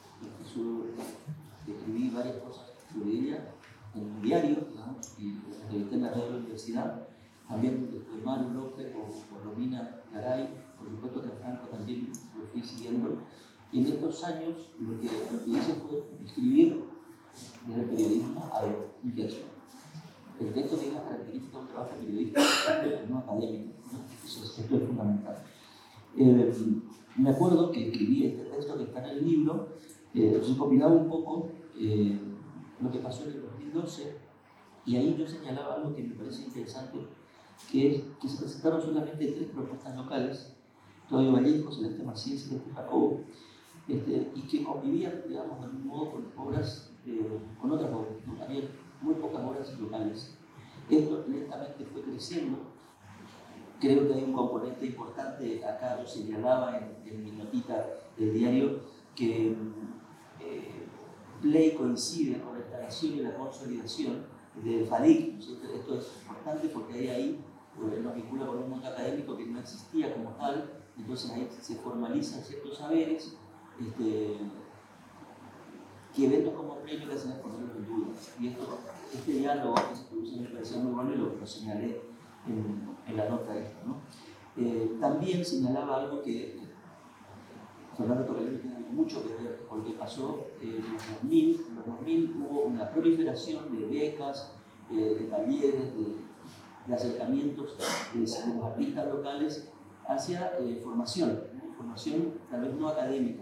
escribí varias cosas sobre ella en un diario, digamos, y la entrevisté en la radio de la universidad. También desde Maru López o, o Romina Garay, por supuesto que a Franco también lo fui siguiendo. Y en estos años lo que, lo que hice fue escribir desde el periodismo a ver un texto. El texto tiene las características de un trabajo periodístico, no académico, ¿no? Eso es, esto es fundamental. Eh, me acuerdo que escribí este texto que está en el libro, eh, recopilaba un poco eh, lo que pasó en el dos mil doce, y ahí yo señalaba algo que me parece interesante, que es que se presentaron solamente tres propuestas locales, Claudio Vallejo, Celeste Maciel y Celeste Jacobo, este, y que convivían, digamos, de algún modo con obras, eh, con otras obras, ¿no? Había muy pocas obras locales. Esto lentamente fue creciendo. Creo que hay un componente importante, acá yo señalaba en, en mi notita del diario, que eh, Play coincide con la instalación y la consolidación del FADIC. ¿No? Esto es importante porque hay ahí pues, nos vincula con un mundo académico que no existía como tal, entonces ahí se formalizan ciertos saberes, este, que eventos como Play lo que hacen es ponerlos en duda. Y esto, este diálogo que se produce me parecía muy bueno y lo, lo señalé en, en la nota esta, ¿no? Eh, también señalaba algo que Fernando Torrelli tiene mucho que ver con lo que pasó en los dos mil. En los dos mil hubo una proliferación de becas, eh, de talleres, de, de acercamientos de, de los artistas locales hacia eh, formación, ¿no? Formación tal vez no académica,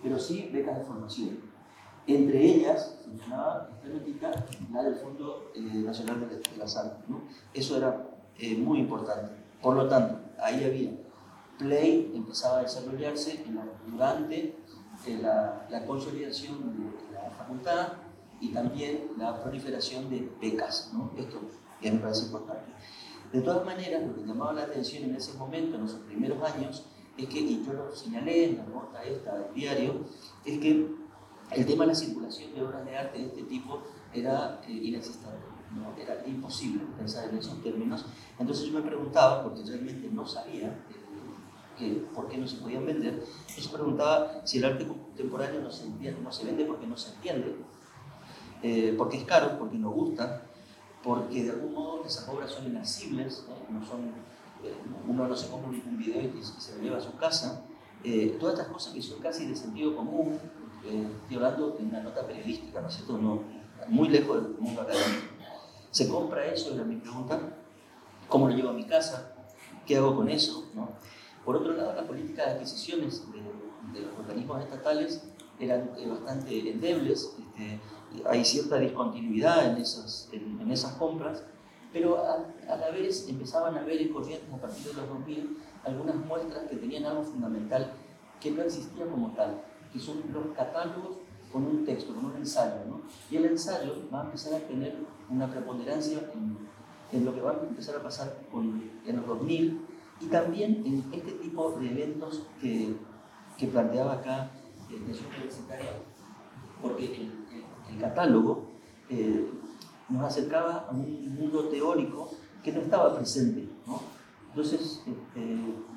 pero sí becas de formación. Entre ellas, se mencionaba esta notica, la del Fondo eh, Nacional de, de las Artes, ¿no? Eso era eh, muy importante. Por lo tanto, ahí había Play, empezaba a desarrollarse en la, durante eh, la, la consolidación de la facultad y también la proliferación de becas, ¿no? Esto me parece importante. De todas maneras, lo que llamaba la atención en ese momento, en esos primeros años, es que, y yo lo señalé en la nota esta del diario, es que el tema de la circulación de obras de arte de este tipo era eh, inexistente, ¿no? Era imposible pensar en esos términos. Entonces yo me preguntaba, porque realmente no sabía eh, que, por qué no se podían vender, yo me preguntaba si el arte contemporáneo no se, entiende, no se vende porque no se entiende, eh, porque es caro, porque no gusta, porque de algún modo esas obras son inaccesibles, ¿no? No son, eh, uno no se compra un video y se lo lleva a su casa, eh, todas estas cosas que son casi de sentido común. Eh, estoy hablando de una nota periodística, ¿no es cierto? No, muy lejos del mundo académico. ¿Se compra eso? Era mi pregunta. ¿Cómo lo llevo a mi casa? ¿Qué hago con eso? ¿No? Por otro lado, las políticas de adquisiciones de, de los organismos estatales eran eh, bastante endebles. Este, hay cierta discontinuidad en esas, en, en esas compras, pero a, a la vez empezaban a haber en Corrientes, a partir de los dos mil, algunas muestras que tenían algo fundamental que no existía como tal, que son los catálogos con un texto, con un ensayo, ¿no? Y el ensayo va a empezar a tener una preponderancia en, en lo que va a empezar a pasar con, en los dos mil y también en este tipo de eventos que, que planteaba acá la Extensión Universitaria, porque el, el, el catálogo eh, nos acercaba a un mundo teórico que no estaba presente, ¿no? Entonces, este,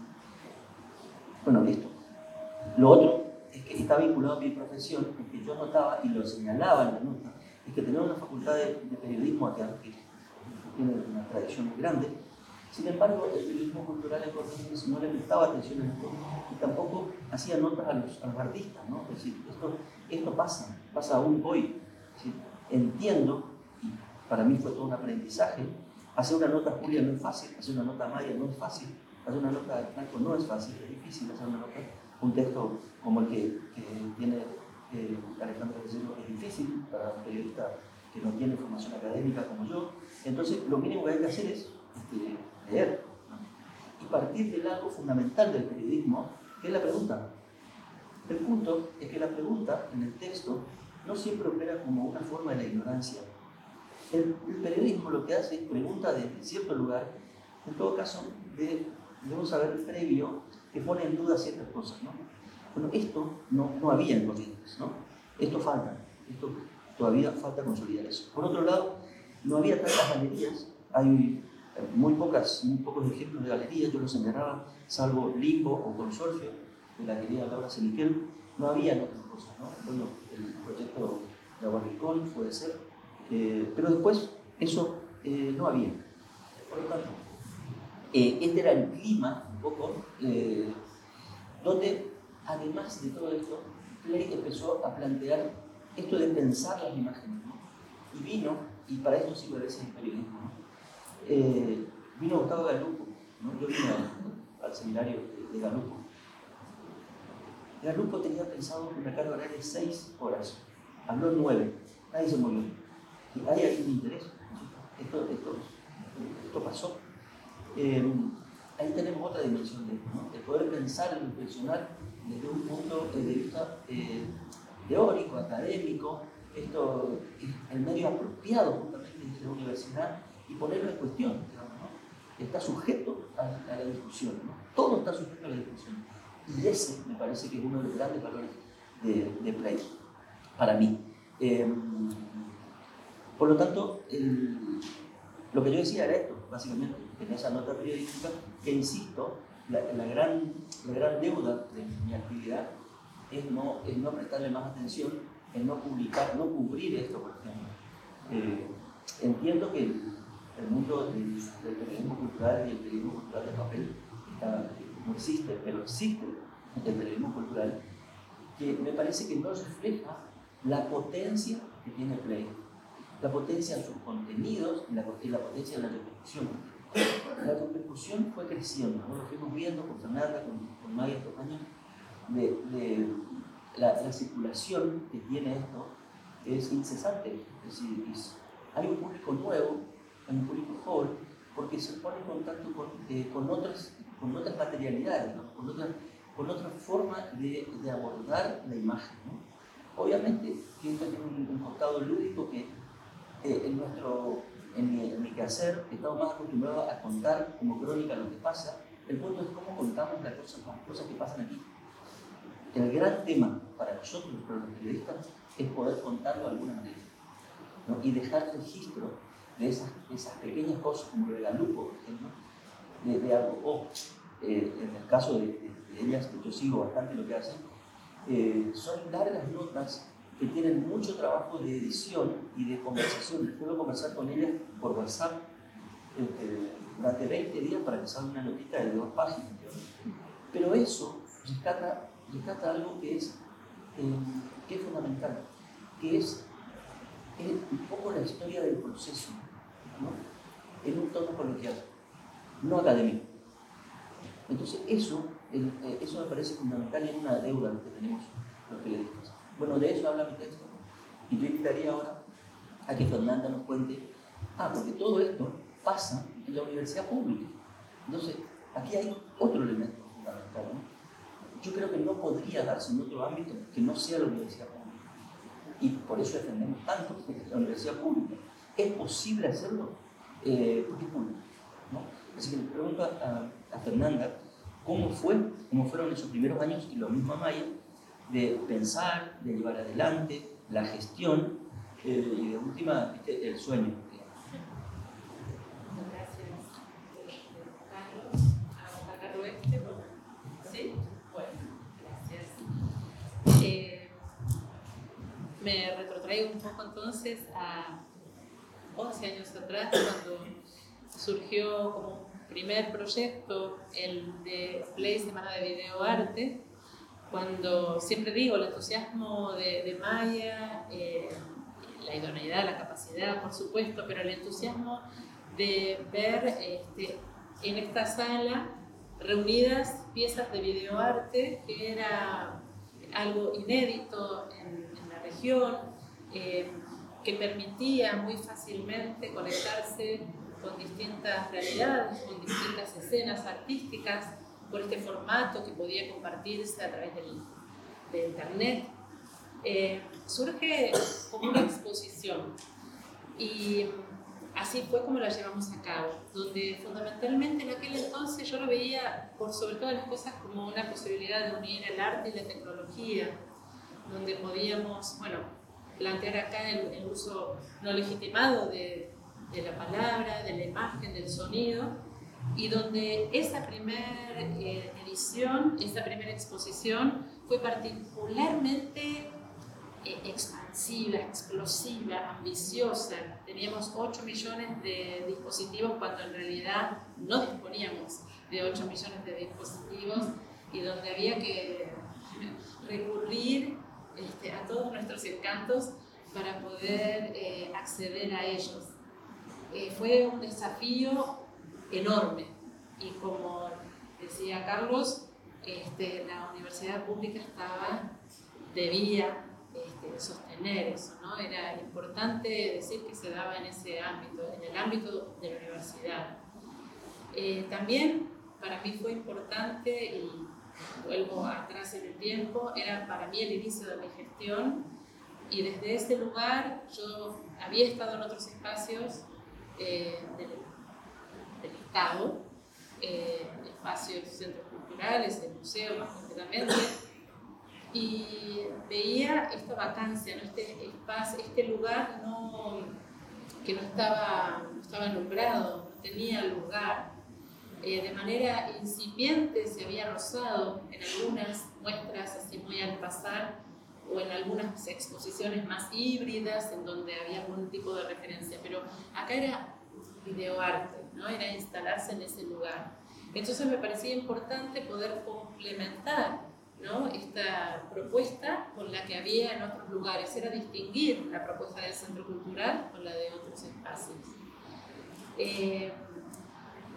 bueno, esto. Lo otro es que está vinculado a mi profesión, es que yo notaba y lo señalaba en la nota, es que tenemos una facultad de, de periodismo acá, que tiene una tradición muy grande. Sin embargo, el periodismo cultural en Corrientes no le prestaba atención a esto y tampoco hacía notas a los, a los artistas, ¿no? Es decir, esto, esto pasa, pasa aún hoy. Es decir, entiendo, y para mí fue todo un aprendizaje, hacer una nota a Julia no es fácil, hacer una nota a Maya no es fácil, hacer una nota a Franco no es fácil, es difícil hacer una nota. Un texto como el que, que tiene eh, Alejandro Becerro es difícil para un periodista que no tiene formación académica como yo. Entonces, lo mínimo que hay que hacer es este, leer, ¿no? Y partir del algo fundamental del periodismo, que es la pregunta. El punto es que la pregunta en el texto no siempre opera como una forma de la ignorancia. El, el periodismo lo que hace es pregunta desde cierto lugar, en todo caso, de, de un saber previo que pone en duda ciertas cosas, ¿no? Bueno, esto no, no había en Corrientes, ¿no? Esto falta, esto todavía falta consolidar eso. Por otro lado, no había tantas galerías, hay muy, pocas, muy pocos ejemplos de galerías, yo los señalaba, salvo Limbo o Consorcio, de la querida Laura Ceniquel, no había otras cosas, ¿no? Bueno, el proyecto de Aguarricón puede ser, eh, pero después eso eh, no había. Por lo tanto, eh, este era el clima, un poco, eh, donde además de todo esto, Play empezó a plantear esto de pensar las imágenes, ¿no? Y vino, y para esto sí parece el periodismo, ¿no? eh, vino Gustavo Galupo, ¿no? Yo vine al, al seminario de, de Galupo. Galupo tenía pensado una carga horaria de seis horas, habló nueve, nadie se movió. Y hay ahí un interés, esto, esto, esto pasó. Eh, ahí tenemos otra dimensión de esto, ¿no? De poder pensar y reflexionar desde un punto de vista eh, teórico, académico, esto es el medio apropiado justamente de la universidad y ponerlo en cuestión, digamos, ¿no? Está sujeto a, a la discusión, ¿no? Todo está sujeto a la discusión. Y ese me parece que es uno de los grandes valores de, de Play, para mí. Eh, por lo tanto, el, lo que yo decía era esto, básicamente, en esa nota periodística, que insisto, la, la, gran, la gran deuda de mi actividad es no, es no prestarle más atención, es no publicar, no cubrir esto, por ejemplo. Eh, entiendo que el, el mundo del, del periodismo cultural y el periodismo cultural de papel está, no existe, pero existe el periodismo cultural, que me parece que no refleja la potencia que tiene Play, la potencia en sus contenidos y la, y la potencia en la repercusión. La repercusión fue creciendo, ¿no? Lo fuimos viendo con Fernanda, con, con Maya estos años, de, de la, la circulación que tiene esto es incesante. Es decir, es, hay un público nuevo, hay un público joven, porque se pone en contacto con, eh, con, otras, con otras materialidades, ¿no? con, otra, con otra forma de, de abordar la imagen, ¿no? Obviamente, que esto tiene un, un costado lúdico que eh, en, nuestro, en, mi, en mi quehacer estamos más acostumbrados a contar como crónica lo que pasa. El punto es cómo contamos las cosas, las cosas que pasan aquí. El gran tema para nosotros, para los periodistas, es poder contarlo de alguna manera, ¿no? Y dejar registro de esas, esas pequeñas cosas, como el galupo, por ejemplo, de, de algo. O, eh, en el caso de, de, de ellas, que yo sigo bastante lo que hacen, eh, son largas notas que tienen mucho trabajo de edición y de conversación. Puedo conversar con ellas por WhatsApp eh, durante veinte días para que salga una notita de dos páginas. Pero eso rescata, rescata algo que es, eh, que es fundamental, que es, es un poco la historia del proceso, ¿no? En un tono coloquial, no académico. Entonces eso, el, eh, eso me parece fundamental y es una deuda que tenemos los periodistas. Bueno, de eso habla mi texto. Y yo invitaría ahora a que Fernanda nos cuente, ah, porque todo esto pasa en la universidad pública. Entonces, aquí hay otro elemento fundamental, ¿no? Yo creo que no podría darse en otro ámbito que no sea la universidad pública. Y por eso defendemos tanto la universidad pública. ¿Es posible hacerlo? Eh, porque es público, ¿no? Así que le pregunto a, a Fernanda cómo fue, cómo fueron esos primeros años, y lo mismo a Maya, de pensar, de llevar adelante, la gestión eh, y de última, ¿viste? El sueño. Gracias, Carlos. Acá oeste, ¿sí? Bueno, gracias. Eh, me retrotraigo un poco entonces a once años atrás, cuando surgió como primer proyecto el de Play Semana de Videoarte, cuando siempre digo el entusiasmo de, de Maya, eh, la idoneidad, la capacidad, por supuesto, pero el entusiasmo de ver este, en esta sala reunidas piezas de videoarte, que era algo inédito en, en la región, eh, que permitía muy fácilmente conectarse con distintas realidades, con distintas escenas artísticas, por este formato que podía compartirse a través del, de internet. Eh, surge como una exposición y así fue como la llevamos a cabo, donde fundamentalmente en aquel entonces yo lo veía por sobre todas las cosas como una posibilidad de unir el arte y la tecnología, donde podíamos, bueno, plantear acá el, el uso no legitimado de, de la palabra, de la imagen, del sonido, y donde esa primera eh, edición, esa primera exposición fue particularmente eh, expansiva, explosiva, ambiciosa. Teníamos ocho millones de dispositivos cuando en realidad no disponíamos de ocho millones de dispositivos, y donde había que recurrir este, a todos nuestros encantos para poder eh, acceder a ellos. Eh, fue un desafío enorme, y como decía Carlos, este, la universidad pública estaba, debía este, sostener eso, ¿no? Era importante decir que se daba en ese ámbito, en el ámbito de la universidad. Eh, también para mí fue importante, y vuelvo atrás en el tiempo, era para mí el inicio de mi gestión, y desde ese lugar yo había estado en otros espacios eh, del, del Estado, eh, espacios, centros culturales, el museo más concretamente, y veía esta vacancia, ¿no? este espacio, este lugar no, que no estaba, no estaba nombrado, no tenía lugar. Eh, de manera incipiente se había rozado en algunas muestras así muy al pasar, o en algunas exposiciones más híbridas en donde había algún tipo de referencia, pero acá era videoarte, ¿no? Era instalarse en ese lugar. Entonces me parecía importante poder complementar, ¿no? Esta propuesta con la que había en otros lugares, era distinguir la propuesta del centro cultural con la de otros espacios. Eh,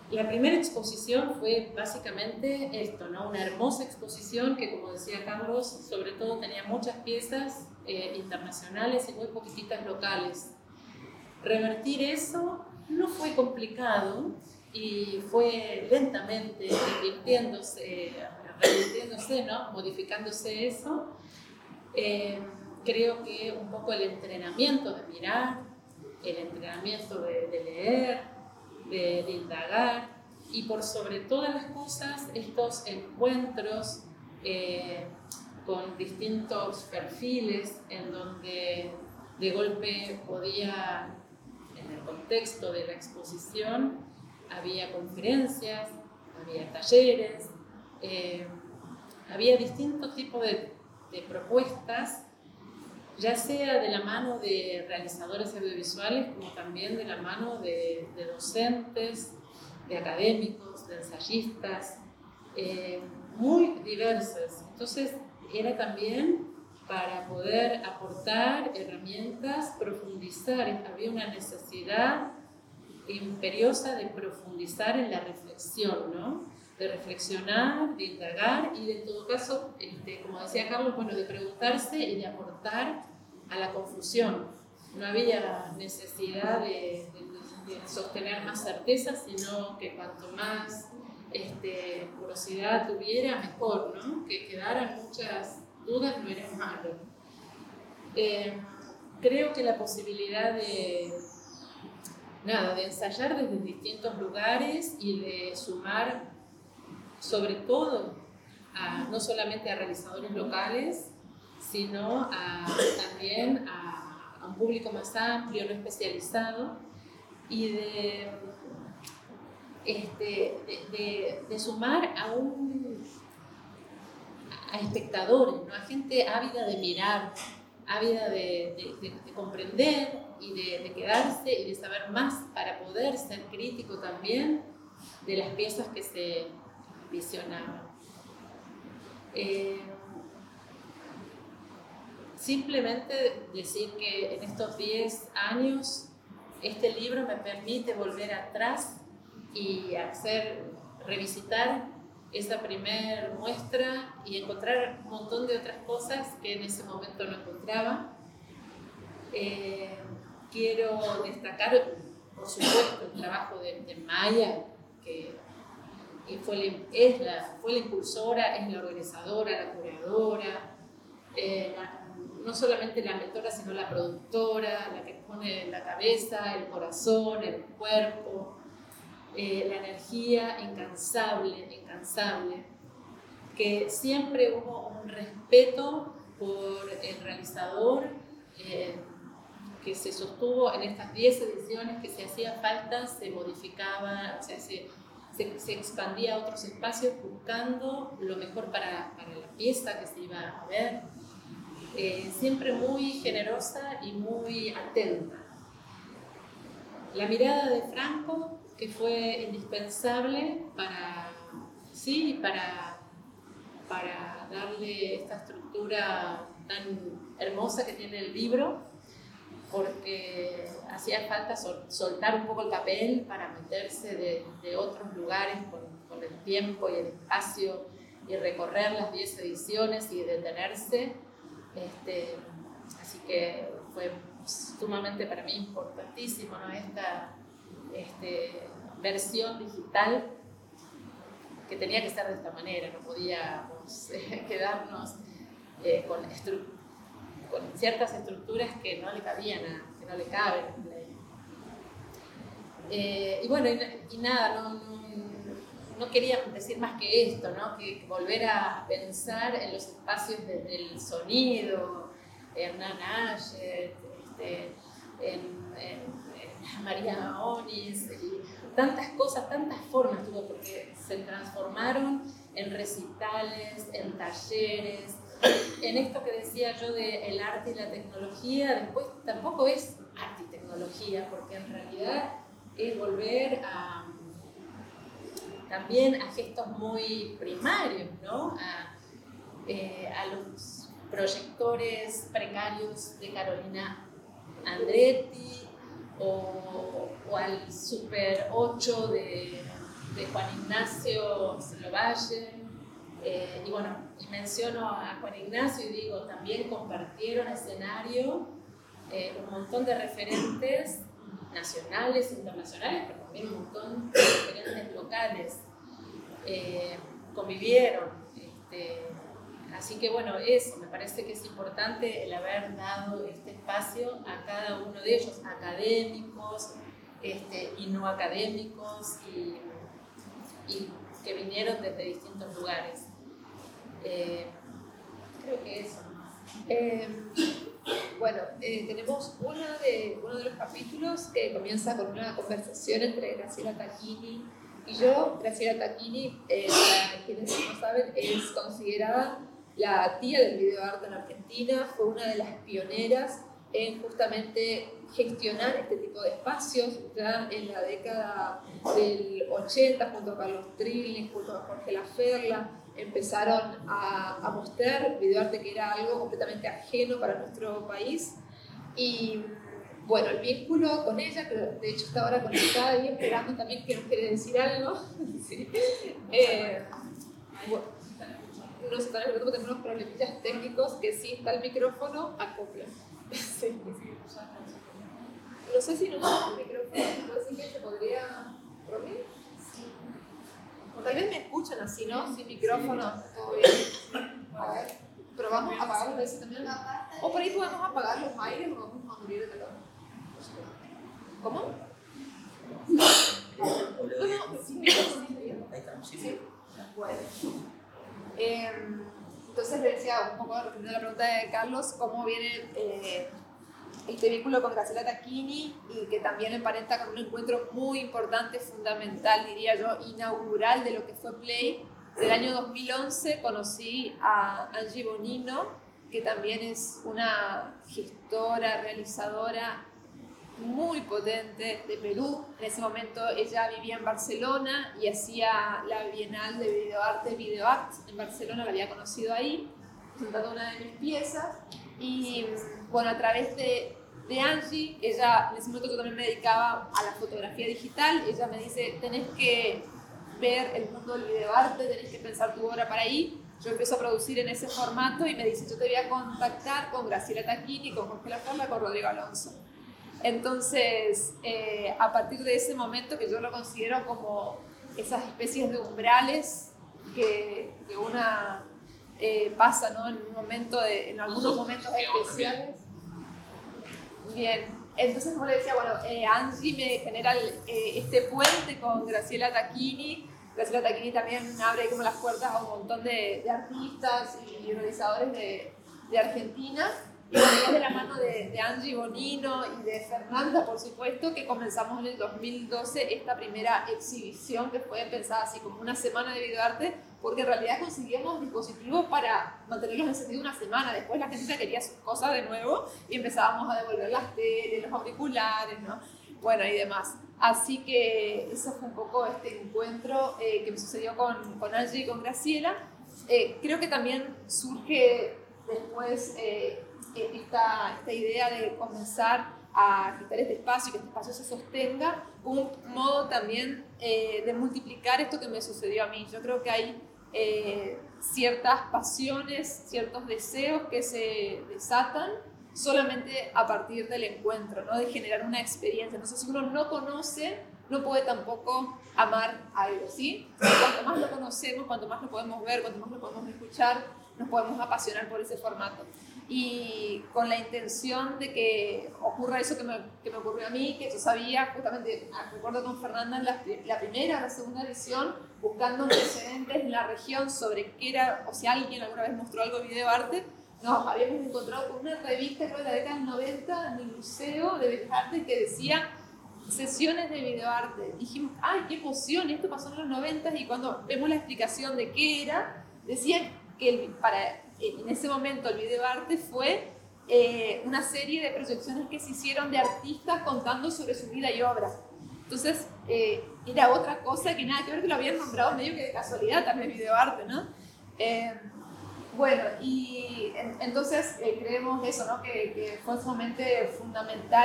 La primera exposición fue básicamente esto, ¿no? Una hermosa exposición que, como decía Carlos, sobre todo tenía muchas piezas eh, internacionales y muy poquititas locales. Revertir eso no fue complicado y fue lentamente revirtiéndose, revirtiéndose, ¿no? Modificándose eso. Eh, creo que un poco el entrenamiento de mirar, el entrenamiento de, de leer, de, de indagar y por sobre todas las cosas estos encuentros eh, con distintos perfiles en donde de golpe podía, en el contexto de la exposición, había conferencias, había talleres, eh, había distintos tipos de, de propuestas, ya sea de la mano de realizadores audiovisuales como también de la mano de, de docentes, de académicos, de ensayistas, eh, muy diversas. Entonces era también para poder aportar herramientas, profundizar, había una necesidad imperiosa de profundizar en la reflexión, ¿no? De reflexionar, de indagar y de en todo caso, este, como decía Carlos, bueno, de preguntarse y de aportar a la confusión. No había necesidad de, de, de sostener más certeza, sino que cuanto más este, curiosidad tuviera, mejor, ¿no? Que quedaran muchas dudas no era malo. Eh, creo que la posibilidad de, nada, de ensayar desde distintos lugares y de sumar sobre todo a, no solamente a realizadores locales, sino a, también a, a un público más amplio, no especializado, y de, este, de, de, de sumar a, un, a espectadores, ¿no? A gente ávida de mirar, ávida de, de, de, de comprender y de, de quedarse y de saber más para poder ser crítico también de las piezas que se visionaban. Eh, simplemente decir que en estos diez años este libro me permite volver atrás y hacer, revisitar esa primer muestra y encontrar un montón de otras cosas que en ese momento no encontraba. Eh, quiero destacar, por supuesto, el trabajo de, de Maya, que y fue, la, es la, fue la impulsora, es la organizadora, la curadora, eh, la, no solamente la mentora, sino la productora, la que pone la cabeza, el corazón, el cuerpo, eh, la energía incansable, incansable, que siempre hubo un respeto por el realizador, eh, que se sostuvo en estas diez ediciones, que si hacía falta se modificaba, o sea, se, se, se expandía a otros espacios buscando lo mejor para, para la pieza que se iba a ver. Eh, siempre muy generosa y muy atenta. La mirada de Franco, que fue indispensable para, sí, para, para darle esta estructura tan hermosa que tiene el libro, porque hacía falta sol, soltar un poco el papel para meterse de, de otros lugares con, con el tiempo y el espacio y recorrer las diez ediciones y detenerse. Este, así que fue sumamente para mí importantísimo, ¿no? Esta este, versión digital que tenía que ser de esta manera, no podíamos eh, quedarnos eh, con, estru- con ciertas estructuras que no le cabían, a, que no le caben. Eh, y bueno, y, y nada, no, no, no quería decir más que esto, ¿no? Que, que volver a pensar en los espacios desde el sonido, Hernán Ayer, este, en, en, en María Onis, y tantas cosas, tantas formas tuvo, porque se transformaron en recitales, en talleres, en esto que decía yo de el arte y la tecnología. Después tampoco es arte y tecnología, porque en realidad es volver a también a gestos muy primarios, ¿no? A, eh, a los proyectores precarios de Carolina Andretti o, o al Super ocho de, de Juan Ignacio Lovalle. Eh, y bueno, y menciono a Juan Ignacio y digo, también compartieron escenario eh, un montón de referentes nacionales, internacionales, pero también un montón de referentes locales. Eh, convivieron. Este, así que bueno, eso, me parece que es importante el haber dado este espacio a cada uno de ellos, académicos este, y no académicos, y, y que vinieron desde distintos lugares. Eh, creo que eso. Eh, bueno, eh, tenemos una de, uno de los capítulos que comienza con una conversación entre Graciela Tacchini y yo. Graciela Tacchini, eh, para quienes no saben, es considerada la tía del videoarte en Argentina, fue una de las pioneras en justamente gestionar este tipo de espacios. Ya en la década del ochenta, junto a Carlos Trilling, junto a Jorge Laferla, empezaron a, a mostrar videoarte, que era algo completamente ajeno para nuestro país. Y bueno, el vínculo con ella, que de hecho está ahora conectada y esperando también que nos quiere decir algo. Sí. Eh, bueno, no sé, tenemos unos problemillas técnicos que sí está el micrófono, acopla. Sí. No sé si no está el micrófono, así que se podría... ¿Romy? O tal vez me escuchan así, ¿no? Sin micrófono, todo bien. A ver, pero vamos a apagar los aires también. O por ahí podemos apagar los aires o vamos a morir de calor. ¿Cómo? No, no, sin micrófono. Ahí estamos, sí. Bueno. Eh, entonces le decía un poco, respondiendo a la pregunta de Carlos, cómo viene eh, este vínculo con Graciela Tacchini, y que también emparenta con un encuentro muy importante, fundamental, diría yo, inaugural de lo que fue Play. Del año dos mil once conocí a Angie Bonino, que también es una gestora, realizadora muy potente de Perú. En ese momento ella vivía en Barcelona y hacía la Bienal de Videoarte, Videoart en Barcelona, la había conocido ahí, presentando una de mis piezas. Y bueno, a través de, de Angie, ella, en ese momento yo también me dedicaba a la fotografía digital, ella me dice, tenés que ver el mundo del videoarte, tenés que pensar tu obra para ahí. Yo empiezo a producir en ese formato y me dice, yo te voy a contactar con Graciela Tacchini, con Jorge Laferla, con Rodrigo Alonso. Entonces, eh, a partir de ese momento, que yo lo considero como esas especies de umbrales que, que una eh, pasa, ¿no? En un momento de, en algunos momentos especiales. Bien, entonces como le decía, bueno, eh, Angie me genera el, eh, este puente con Graciela Tacchini. Graciela Tacchini también abre como las puertas a un montón de, de artistas y realizadores de, de Argentina. Y bueno, ya de la mano de, de Angie Bonino y de Fernanda, por supuesto, que comenzamos en el dos mil doce esta primera exhibición, que fue pensada así como una semana de videoarte, porque en realidad conseguíamos dispositivos para mantenerlos encendidos una semana. Después la gente ya quería sus cosas de nuevo y empezábamos a devolver las teles, los auriculares, ¿no? Bueno, y demás. Así que eso fue un poco este encuentro eh, que me sucedió con, con Angie y con Graciela. Eh, creo que también surge después... Eh, Esta, esta idea de comenzar a quitar este espacio y que este espacio se sostenga, un modo también eh, de multiplicar esto que me sucedió a mí. Yo creo que hay eh, ciertas pasiones, ciertos deseos que se desatan solamente a partir del encuentro, ¿no? De generar una experiencia. Entonces, si uno no conoce, no puede tampoco amar algo, ¿sí? Cuanto más lo conocemos, cuanto más lo podemos ver, cuanto más lo podemos escuchar, nos podemos apasionar por ese formato. Y con la intención de que ocurra eso que me, que me ocurrió a mí, que yo sabía, justamente, recuerdo con Fernanda en la, la primera, la segunda edición, buscando antecedentes en la región sobre qué era, o si alguien alguna vez mostró algo de videoarte, nos habíamos encontrado con una revista, creo, de la década del noventa, en el Museo de Bellas Artes, que decía sesiones de videoarte. Dijimos, ¡ay, qué emoción! Esto pasó en los noventa, y cuando vemos la explicación de qué era, decían que el, para... en ese momento el videoarte fue eh, una serie de proyecciones que se hicieron de artistas contando sobre su vida y obra. Entonces eh, era otra cosa que nada que ver, que lo habían nombrado medio que de casualidad también videoarte, ¿no? Eh, bueno, y en, entonces eh, creemos eso, ¿no? Que, que fue sumamente fundamental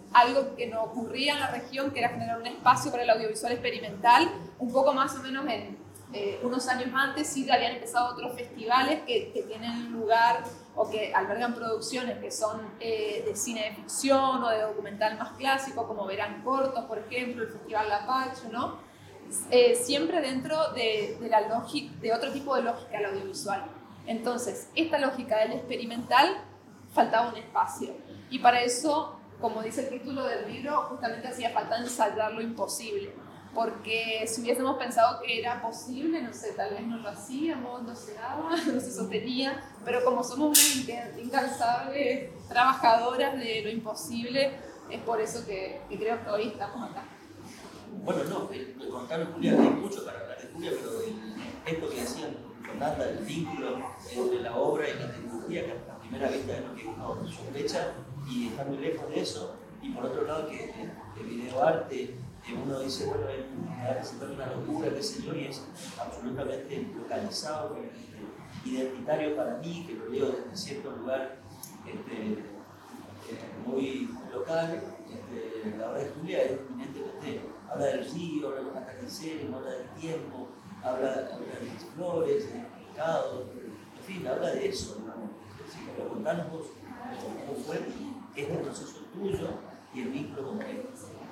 algo que no ocurría en la región, que era generar un espacio para el audiovisual experimental, un poco más o menos en eh, unos años antes sí habían empezado otros festivales que, que tienen lugar o que albergan producciones que son eh, de cine de ficción o de documental más clásico, como Verán Cortos, por ejemplo, el Festival Lapacho, ¿no? Eh, siempre dentro de, de, la lógica, de otro tipo de lógica, el audiovisual. Entonces, esta lógica del experimental, faltaba un espacio. Y para eso, como dice el título del libro, justamente hacía falta ensayar lo imposible. Porque si hubiésemos pensado que era posible, no sé, tal vez no lo hacíamos, no se daba, no se sostenía, pero como somos unas incansables trabajadoras de lo imposible, es por eso que, que creo que hoy estamos acá. Bueno, no, me contaron, Julia, hay mucho para hablar de Julia, pero el, esto que decían con Nanda, el vínculo entre la obra y la tecnología, que a primera vista es lo que uno sospecha y está muy lejos de eso, y por otro lado que el videoarte, uno dice, bueno, va a presentar una locura, qué sé yo, y es absolutamente localizado, identitario para mí, que lo leo desde cierto lugar este, eh, muy local. Este, la obra de Julia es eminentemente, habla del río, habla de los atardeceres, habla del tiempo, habla, habla de las flores, del mercado, en fin, habla de eso, ¿no? Así que contanos vos cómo fue este proceso tuyo y el vínculo con él.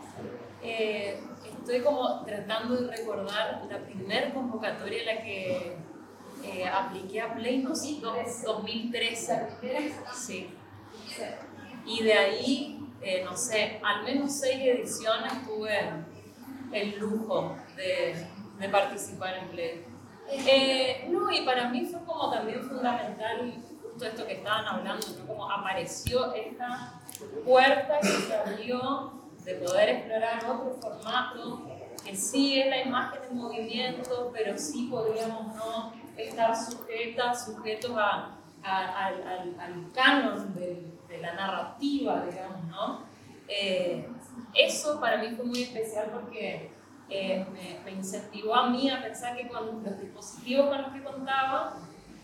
Eh, estoy como tratando de recordar la primera convocatoria en la que eh, apliqué a Play, no sé, dos mil trece. Sí. Y de ahí, eh, no sé, al menos seis ediciones tuve el lujo de, de participar en Play. Eh, no, y para mí fue como también fundamental justo esto que estaban hablando, ¿no? Como apareció esta puerta que se abrió de poder explorar otro formato que sí es la imagen en movimiento, pero sí podríamos no estar sujetas, sujetos a, a, al, al, al canon de, de la narrativa, digamos, ¿no? Eh, eso para mí fue muy especial porque eh, me, me incentivó a mí a pensar que con los dispositivos con los que contaba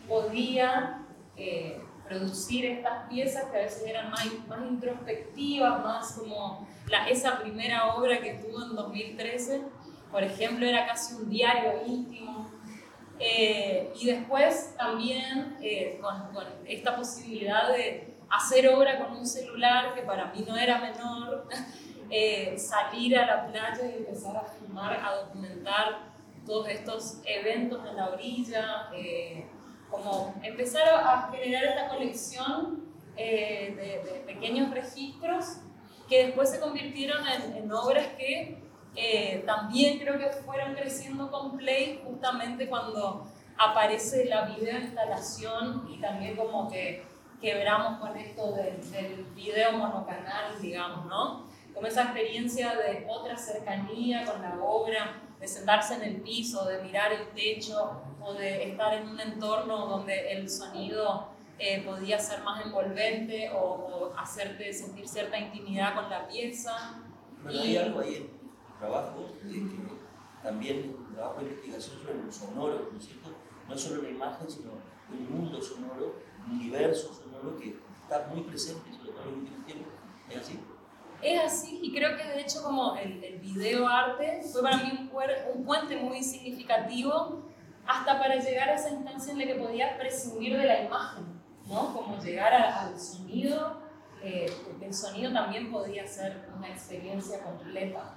podía eh, producir estas piezas que a veces eran más, más introspectivas, más como la, esa primera obra que tuvo en dos mil trece, por ejemplo, era casi un diario íntimo. Eh, y después también eh, con, con esta posibilidad de hacer obra con un celular, que para mí no era menor, eh, salir a la playa y empezar a filmar, a documentar todos estos eventos en la orilla, eh, como empezar a generar esta colección eh, de, de pequeños registros que después se convirtieron en, en obras que eh, también creo que fueron creciendo con Play justamente cuando aparece la videoinstalación y también como que quebramos con esto del, del video monocanal, digamos, ¿no? Como esa experiencia de otra cercanía con la obra, de sentarse en el piso, de mirar el techo o de estar en un entorno donde el sonido eh, podía ser más envolvente o, o hacerte sentir cierta intimidad con la pieza. Bueno, y... hay algo ahí en tu trabajo, eh, que también es un trabajo de investigación sobre lo sonoro, ¿no es cierto? No solo la imagen, sino un mundo sonoro, un universo sonoro que está muy presente, sobre todo en los últimos tiempos. ¿Es así? Es así, y creo que de hecho como el, el videoarte fue para mí un, un puente muy significativo hasta para llegar a esa instancia en la que podía prescindir de la imagen, ¿no? Como llegar a, al sonido, eh, porque el sonido también podía ser una experiencia completa.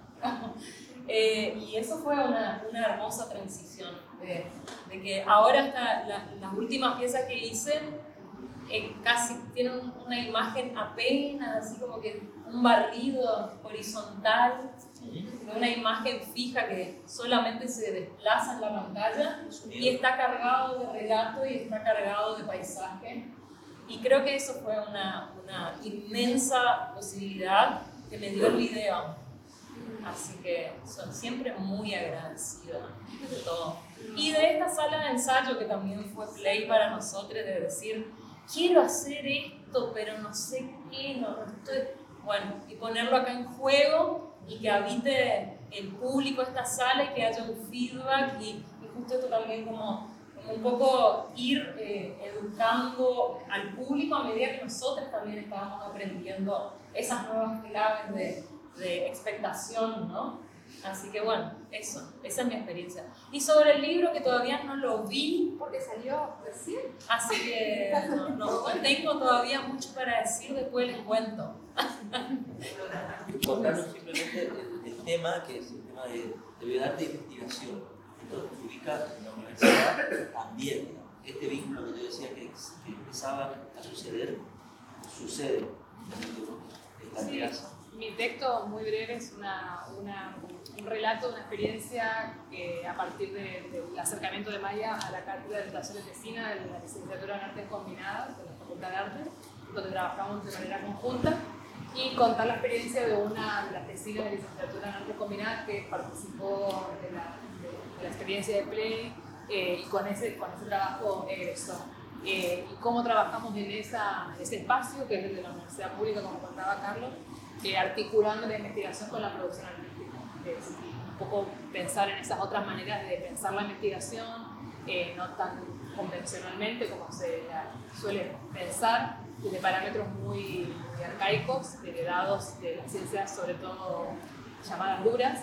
eh, y eso fue una, una hermosa transición, de, de que ahora hasta la, las últimas piezas que hice eh, casi tienen una imagen apenas, así como que un barrido horizontal, una imagen fija que solamente se desplaza en la pantalla y está cargado de relato y está cargado de paisaje. Y creo que eso fue una, una inmensa posibilidad que me dio el video. Así que soy siempre muy agradecida de todo. Y de esta sala de ensayo que también fue Play para nosotros, de decir, quiero hacer esto, pero no sé qué, no, no estoy... Bueno, y ponerlo acá en juego y que habite el público esta sala y que haya un feedback y, y justo esto también como, un poco ir eh, educando al público a medida que nosotros también estábamos aprendiendo esas nuevas claves de, de expectación, ¿no? Así que bueno, eso, esa es mi experiencia. Y sobre el libro, que todavía no lo vi, porque salió recién, así que no, no, no tengo todavía mucho para decir, después les cuento. Contarnos simplemente el, el tema, que es el tema de, de arte de investigación. Entonces se ubica en la universidad también. Este vínculo que yo decía que, que empezaba a suceder, sucede en la Sí, clase. mi texto muy breve es una, una, un relato de una experiencia que a partir de, del acercamiento de Maya a la cátedra de educación tesina de la licenciatura en artes combinadas de la Facultad de Artes, donde trabajamos de manera conjunta, y contar la experiencia de una de las tesinas de licenciatura en artes combinadas que participó de la, de, de la experiencia de Play, eh, y con ese, con ese trabajo egresó. Eh, y cómo trabajamos en esa, ese espacio, que es el de la universidad pública, como contaba Carlos, eh, articulando la investigación con la producción artística. Es un poco pensar en esas otras maneras de pensar la investigación, eh, no tan convencionalmente como se la suele pensar, desde parámetros muy, muy arcaicos, heredados de las ciencias, sobre todo llamadas duras,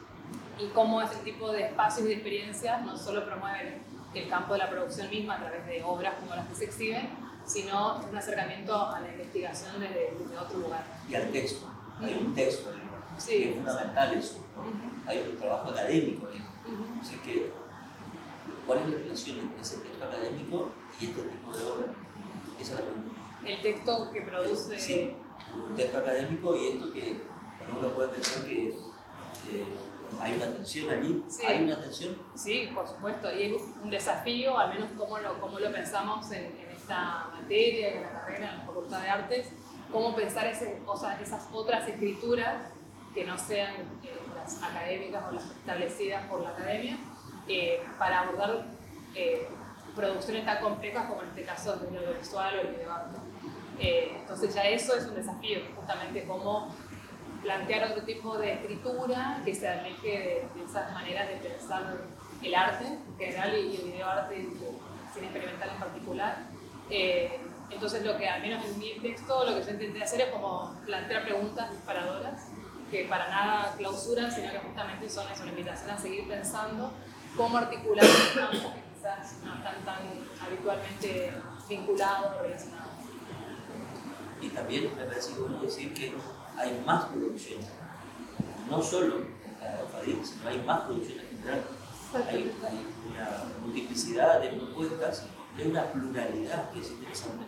y cómo ese tipo de espacios y de experiencias no solo promueven el campo de la producción misma a través de obras como las que se exhiben, sino un acercamiento a la investigación desde, desde otro lugar. Y al texto. Hay un texto ahí, sí, que es fundamental eso. ¿No? Hay un trabajo académico ahí. Uh-huh. Así que, ¿cuál es la relación entre ese texto académico y este tipo de obra? Esa es la pregunta. El texto que produce... Sí, un texto académico y esto que uno puede pensar que eh, hay una tensión allí. Sí. ¿Hay una tensión? Sí, por supuesto, y es un desafío, al menos como lo, como lo pensamos en, en esta materia, en la carrera, en la Facultad de Artes, cómo pensar ese, o sea, esas otras escrituras que no sean eh, las académicas o las establecidas por la academia, eh, para abordar eh, producciones tan complejas como en este caso el audiovisual o el videoarte. Eh, entonces ya eso es un desafío, justamente cómo plantear otro tipo de escritura que se aleje de, de esas maneras de pensar el arte en general y el videoarte y el cine experimental en particular. Eh, entonces lo que al menos en mi texto lo que yo intenté hacer es como plantear preguntas disparadoras que para nada clausuran, sino que justamente son eso, una invitación a seguir pensando cómo articular campos que quizás no están tan habitualmente vinculados o relacionados. Y también me parece bueno decir que hay más producción, no solo en la FADIC, sino hay más producción en general. Hay, hay una multiplicidad de propuestas, hay una pluralidad que es interesante,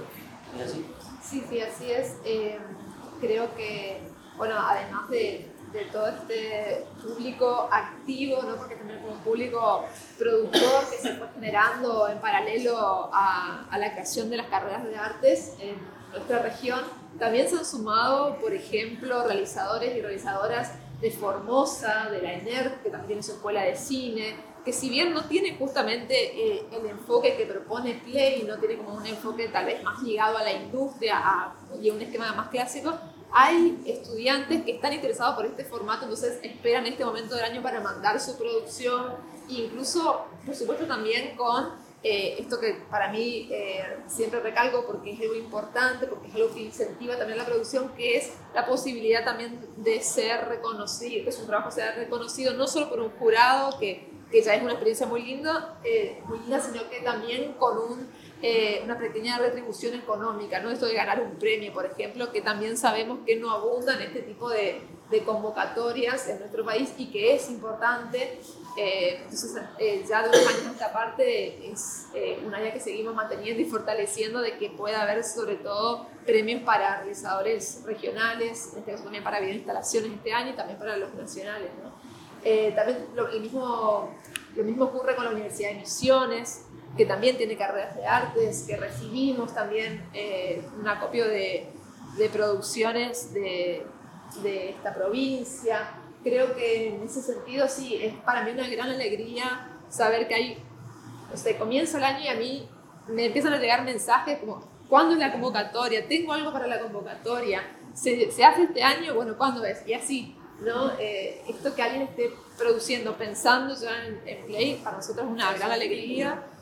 ¿no es así? Sí, sí, así es. Eh, creo que, bueno, además de, de todo este público activo, ¿no? Porque también como un público productor que se fue generando en paralelo a, a la creación de las carreras de artes en nuestra región, también se han sumado, por ejemplo, realizadores y realizadoras de Formosa, de la ENERT, que también tiene su escuela de cine, que si bien no tiene justamente eh, el enfoque que propone Play, no tiene como un enfoque tal vez más ligado a la industria a, y a un esquema más clásico, hay estudiantes que están interesados por este formato, entonces esperan este momento del año para mandar su producción, incluso, por supuesto, también con eh, esto que para mí eh, siempre recalco porque es algo importante, porque es algo que incentiva también la producción, que es la posibilidad también de ser reconocido, que su trabajo sea reconocido no solo por un jurado, que, que ya es una experiencia muy linda, eh, muy linda, sino que también con un Eh, una pequeña retribución económica, ¿no? Esto de ganar un premio, por ejemplo, que también sabemos que no abundan este tipo de, de convocatorias en nuestro país y que es importante. Eh, entonces, eh, ya de unos años a esta parte es eh, un área que seguimos manteniendo y fortaleciendo, de que pueda haber sobre todo premios para realizadores regionales, en este caso también para videoinstalaciones este año y también para los nacionales, ¿no? Eh, también lo, el mismo, lo mismo ocurre con la Universidad de Misiones, que también tiene carreras de artes, que recibimos también eh, un acopio de, de producciones de, de esta provincia. Creo que en ese sentido sí, es para mí una gran alegría saber que hay, o sea, comienza el año y a mí me empiezan a llegar mensajes como, ¿cuándo es la convocatoria? ¿Tengo algo para la convocatoria? ¿Se, se hace este año? Bueno, ¿cuándo es? Y así, ¿no? Eh, esto que alguien esté produciendo, pensando ya en, en Play, para nosotros es una gran alegría.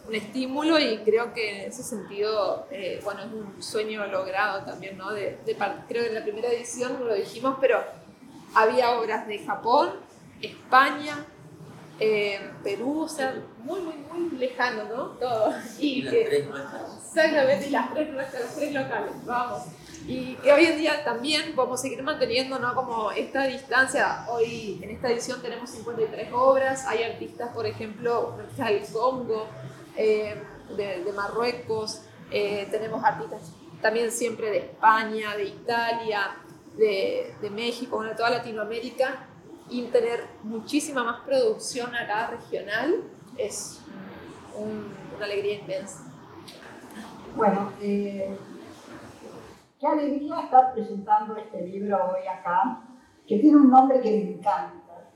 un estímulo y creo que en ese sentido, eh, bueno, es un sueño logrado también, ¿no? De, de, creo que en la primera edición no lo dijimos, pero había obras de Japón, España, eh, Perú, o sea, muy, muy, muy lejano, ¿no? Todo. Y, Y las que, tres nuestras. exactamente, y las tres nuestras, las tres locales, vamos. Y que hoy en día también podemos seguir manteniendo, ¿no? Como esta distancia. Hoy en esta edición tenemos cincuenta y tres obras, hay artistas, por ejemplo, un artista del Congo, eh, de, de Marruecos, eh, tenemos artistas también siempre de España, de Italia, de, de México, de toda Latinoamérica, y tener muchísima más producción acá regional es un, una alegría inmensa. Bueno, eh, qué alegría estar presentando este libro hoy acá, que tiene un nombre que me encanta,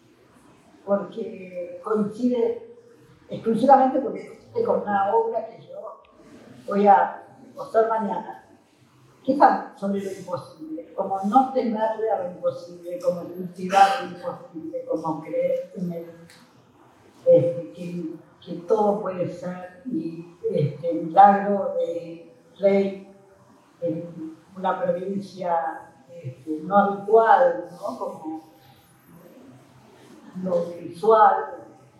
porque coincide exclusivamente porque coincide con una obra que yo voy a mostrar mañana, que es sobre lo imposible, como no temerle a lo imposible, como cultivar lo imposible, como creer en el, este, que, que todo puede ser, y este, el milagro de Rey en una provincia este, no habitual, ¿no? Como lo visual,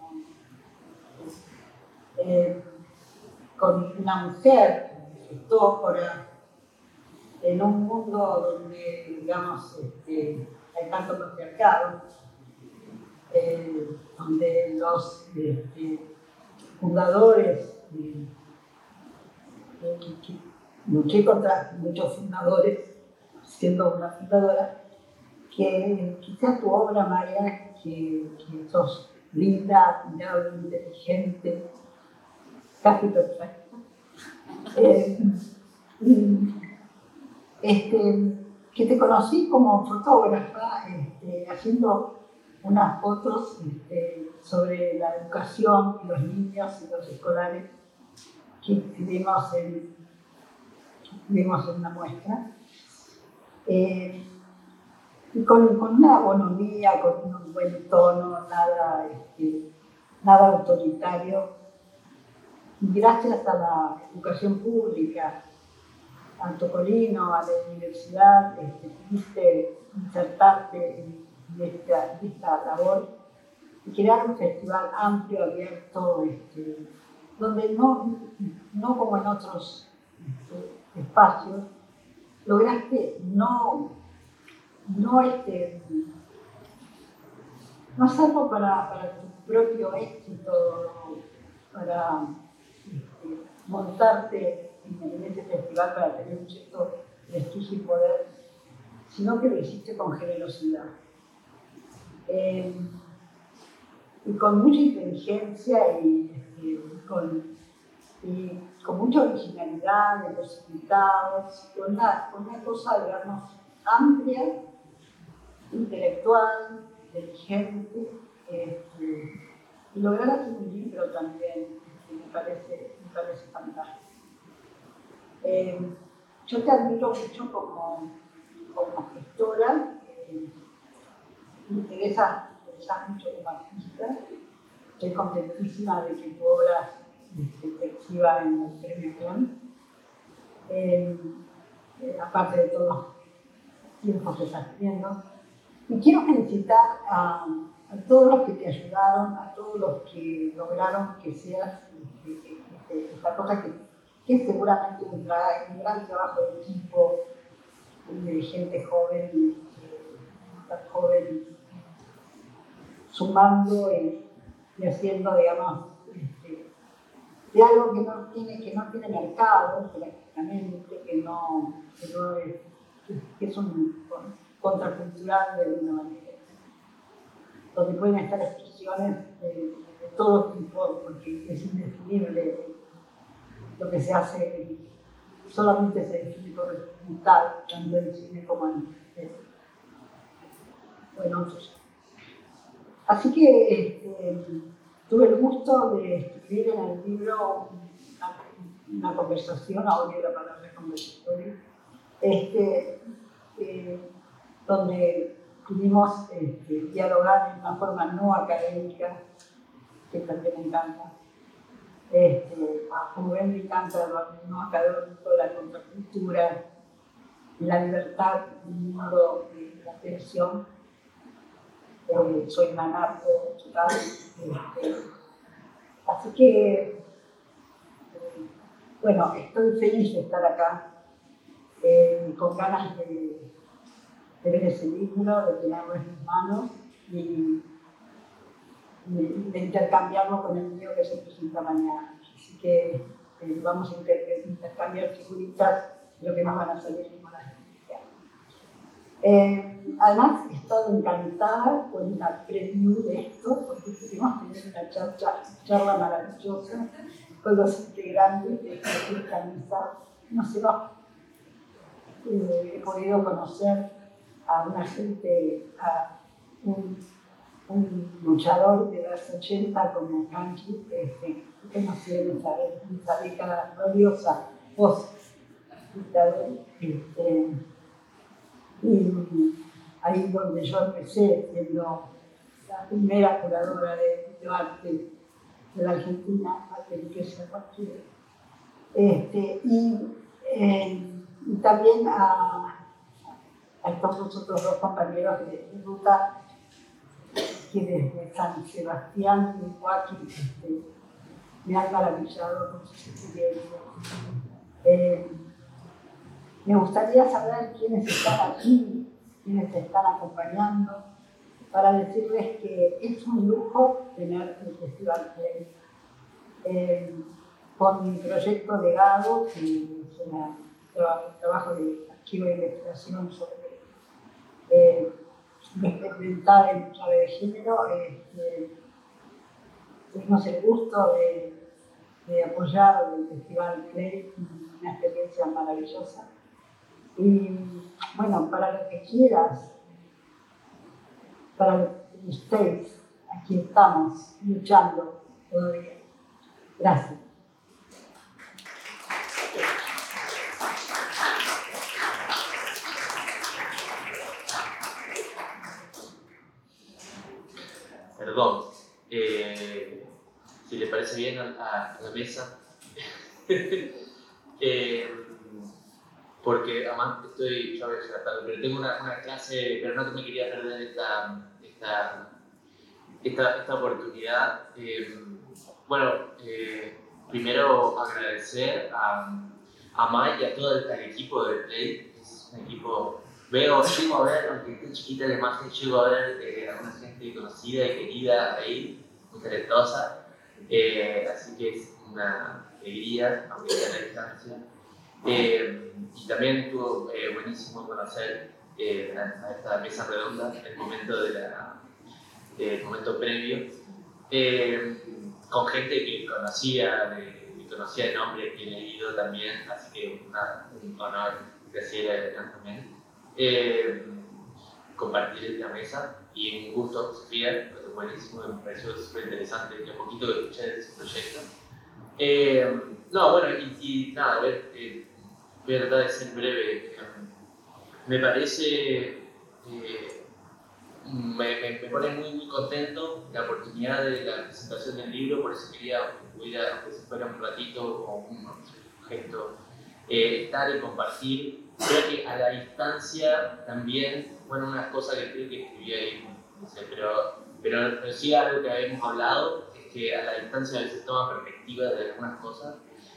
eh, con una mujer gestora en un mundo donde, digamos, este, hay tanto patriarcado, eh, donde los este, fundadores, eh, eh, luché contra muchos fundadores, siendo una fundadora, que quizás tu obra, Maya, que, que sos linda, admirable, inteligente, casi perfecta, eh, este, que te conocí como fotógrafa, este, haciendo unas fotos este, sobre la educación y los niños y los escolares que vimos en, vimos en una muestra. Eh, y con, con una bonomía, con un buen tono, nada, este, nada autoritario. Y gracias a la educación pública, a Tocolino, a la universidad, este, pudiste insertarte en, en, esta, en esta labor y crear un festival amplio, abierto, este, donde no, no como en otros este, espacios, lograste no, no, este, no hacerlo para, para tu propio éxito, para este, montarte en este festival para tener un cierto prestigio y poder, sino que lo hiciste con generosidad. Eh, y con mucha inteligencia y, este, con, y con mucha originalidad de los invitados, con una, con una cosa, digamos, amplia, intelectual, inteligente, este, y lograr hacer un libro también, que me parece, me parece fantástico. Eh, yo te admiro mucho como, como gestora, eh, me interesa, me interesa mucho como artista. Estoy contentísima de que tu obra este, te exhiba en el Premio Clon. Eh, eh, aparte de todos los tiempos que estás teniendo. Y quiero felicitar a, a todos los que te ayudaron, a todos los que lograron que seas este, este, esta cosa que que es seguramente un, tra un gran trabajo de equipo, de gente joven, eh, tan joven, sumando y, y haciendo, digamos, este, de algo que no tiene, que no tiene mercado, prácticamente, que no, que no es, que es un contracultural de alguna manera, donde pueden estar expresiones de, de todo tipo, porque es indefinible lo que se hace, solamente se define por resultado, tanto en cine como en, en otros. Así que este, tuve el gusto de escribir en el libro una, una conversación, odio la palabra conversatorio, este, eh, donde pudimos este, dialogar de una forma no académica, que también me encanta. Este, como ven, me encanta lo académico, la contracultura, la libertad, el mundo de la creación. Eh, soy manardo total. Este, así que, eh, bueno, estoy feliz de estar acá, eh, con ganas de, de ver ese libro, de tenerlo en mis manos y de, de intercambiarlo con el mío que se presenta mañana. Así que eh, vamos a inter intercambiar figuritas, lo que nos van a salir con las Eh, además, estoy encantada con una preview de esto, porque pudimos tener una charla, charla maravillosa con los integrantes de esta organización. No sé, no. Eh, he podido conocer a una gente, a un, un luchador de los ochenta como Kanki, este, que no sé, en esa, en esa década gloriosa, post-dictador. Este, y ahí donde yo empecé, siendo la primera curadora de, de arte de la Argentina, arte de riqueza cualquiera. Este, y, eh, y también a, a estos otros dos compañeros de, de ruta que desde San Sebastián y Joaquín este, me han maravillado con sus experiencias. Eh, Me gustaría saber quiénes están aquí, quiénes te están acompañando, para decirles que es un lujo tener el Festival Play. Eh, con mi proyecto Legado, que es un trabajo de archivo e investigación sobre eh, experimental en clave de género, eh, tuvimos el gusto de, de apoyar el Festival Play, una experiencia maravillosa. Y bueno, para lo que quieras, para lo que ustedes, aquí estamos luchando todavía. Gracias. Perdón, eh, si le parece bien a, a la mesa. eh, Porque además estoy, ya voy a llegar tarde, pero tengo una, una clase, pero no me quería perder esta, esta, esta, esta oportunidad. Eh, bueno, eh, primero agradecer a, a Mai y a todo el, el equipo de Play. Es un equipo, veo, llego a ver, aunque esté chiquita la imagen, llego a ver eh, a una gente conocida y querida ahí, muy talentosa. Eh, así que es una alegría, aunque sea a la distancia. Eh, y también estuvo eh, buenísimo conocer eh, a, a esta mesa redonda en el momento, de la, eh, el momento previo, eh, con gente que conocía de, que conocía de nombre, que he leído también, así que una, un honor decir también. Eh, compartir la mesa y un gusto, Sofía, fue buenísimo, me pareció súper interesante lo poquito que escuché de su proyecto. Eh, no, bueno, y, y nada, a ver, eh, voy a tratar de ser breve. Me parece, eh, me, me, me pone muy, muy contento la oportunidad de la presentación del libro, por eso quería, hubiera, aunque se fuera un ratito o un gesto, eh, estar y compartir. Creo que a la distancia también, bueno, una cosa que creo que escribí ahí, no sé, pero, pero, pero sí algo que habíamos hablado, es que a la distancia a veces toma perspectiva de algunas cosas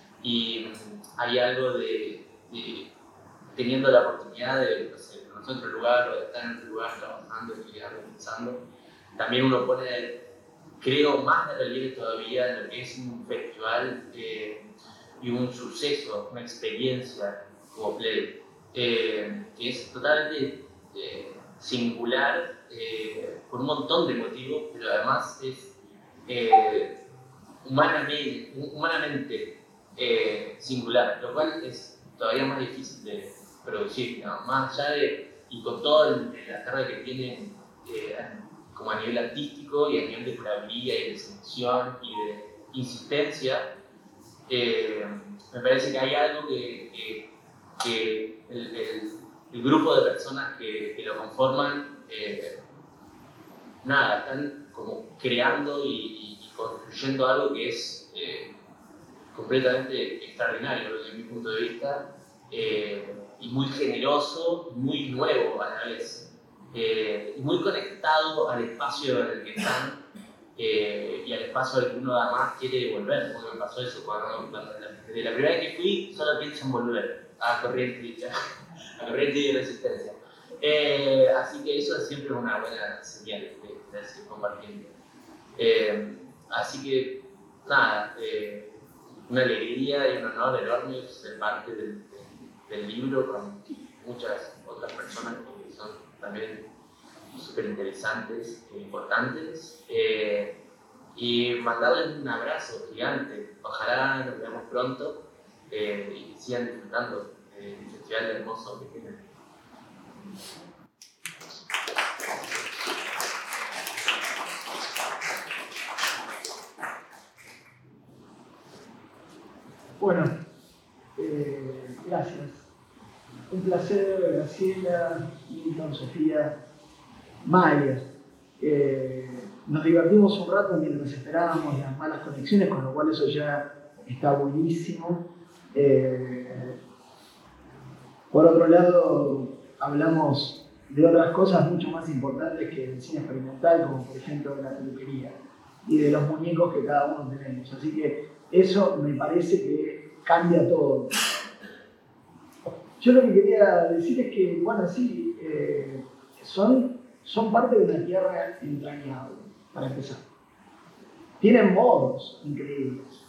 y hay algo de, de teniendo la oportunidad de, no sé, conocer otro lugar o de estar en otro lugar trabajando, estudiando, pensando, también uno pone, creo, más de relieve todavía en lo que es un festival eh, y un suceso, una experiencia como Play, eh, que es totalmente eh, singular eh, por un montón de motivos, pero además es eh, humanamente, humanamente eh, singular, lo cual es todavía más difícil de producir, ¿no? Más allá de, y con toda la carga que tiene eh, como a nivel artístico y a nivel de curaduría y de selección y de insistencia, eh, me parece que hay algo que, que, que el, el, el grupo de personas que, que lo conforman, eh, nada, están como creando y, y, y construyendo algo que es eh, completamente extraordinario desde mi punto de vista, eh, y muy generoso, muy nuevo a la vez, eh, y muy conectado al espacio en el que están eh, y al espacio al que uno además quiere volver, porque me pasó eso cuando, cuando desde la primera vez que fui solo pienso en volver a corriente, a corriente y resistencia. Eh, así que eso es siempre una buena señal de, de seguir compartiendo. Eh, así que nada, eh, una alegría y un honor enorme ser parte del, del libro con muchas otras personas que son también súper interesantes e importantes. Eh, y mandarles un abrazo gigante. Ojalá nos veamos pronto eh, y sigan disfrutando del festival hermoso que tienen. Bueno, eh, gracias. Un placer, Graciela, Milton, Sofía, Maya. Eh, nos divertimos un rato mientras esperábamos las malas conexiones, con lo cual eso ya está buenísimo. Eh, por otro lado, hablamos de otras cosas mucho más importantes que el cine experimental, como por ejemplo de la peluquería y de los muñecos que cada uno tenemos. Así que eso me parece que cambia todo. Yo lo que quería decir es que, bueno, sí, eh, son, son parte de una tierra entrañable, para empezar. Tienen modos increíbles.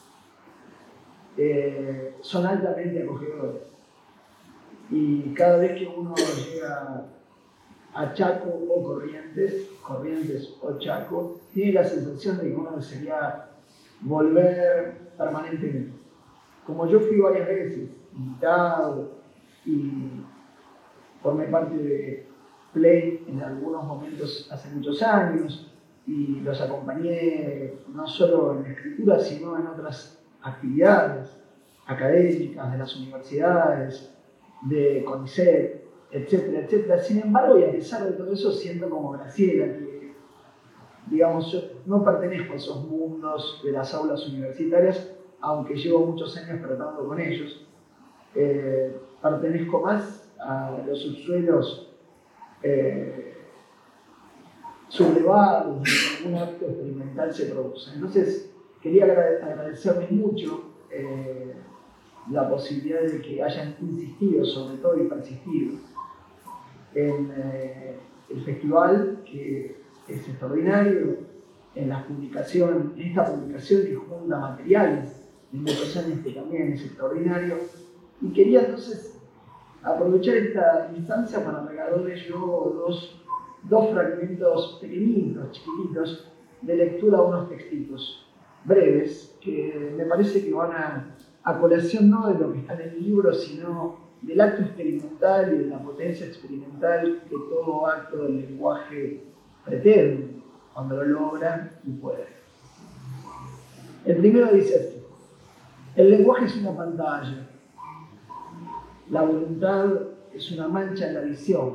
Eh, son altamente acogedores. Y cada vez que uno llega a Chaco o Corrientes, Corrientes o Chaco, tiene la sensación de que uno desearía volver permanentemente. Como yo fui varias veces, invitado, y formé parte de Play en algunos momentos hace muchos años, y los acompañé no solo en la escritura, sino en otras actividades académicas de las universidades, de CONICET, etcétera, etcétera. Sin embargo, y a pesar de todo eso, siento como Graciela que, digamos, yo no pertenezco a esos mundos de las aulas universitarias, aunque llevo muchos años tratando con ellos. Eh, pertenezco más a los subsuelos eh, sublevados donde algún acto experimental se produce. Entonces, quería agradecerles mucho eh, la posibilidad de que hayan insistido, sobre todo, y persistido en eh, el festival, que es extraordinario, en, la publicación, en esta publicación que junta materiales de muchos años, que también es extraordinario. Y quería entonces aprovechar esta instancia para regalarles yo dos, dos fragmentos pequeñitos, chiquititos, de lectura de unos textitos breves, que me parece que van a, a colación no de lo que está en el libro, sino del acto experimental y de la potencia experimental que todo acto del lenguaje pretende, cuando lo logran y pueden. El primero dice así: el lenguaje es una pantalla. La voluntad es una mancha en la visión.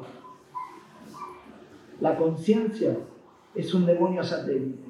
La conciencia es un demonio satélite.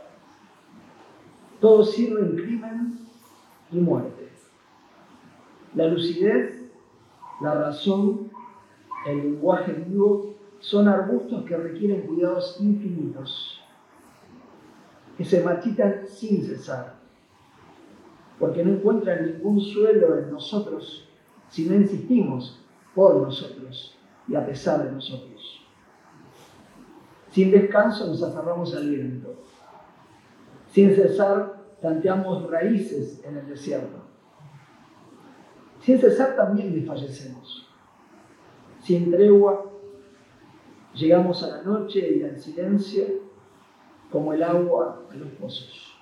Todo sirve en crimen y muerte. La lucidez, la razón, el lenguaje vivo son arbustos que requieren cuidados infinitos, que se marchitan sin cesar, porque no encuentran ningún suelo en nosotros si no insistimos por nosotros y a pesar de nosotros. Sin descanso nos aferramos al viento. Sin cesar tanteamos raíces en el desierto. Sin cesar también desfallecemos. Sin tregua llegamos a la noche y al silencio como el agua a los pozos.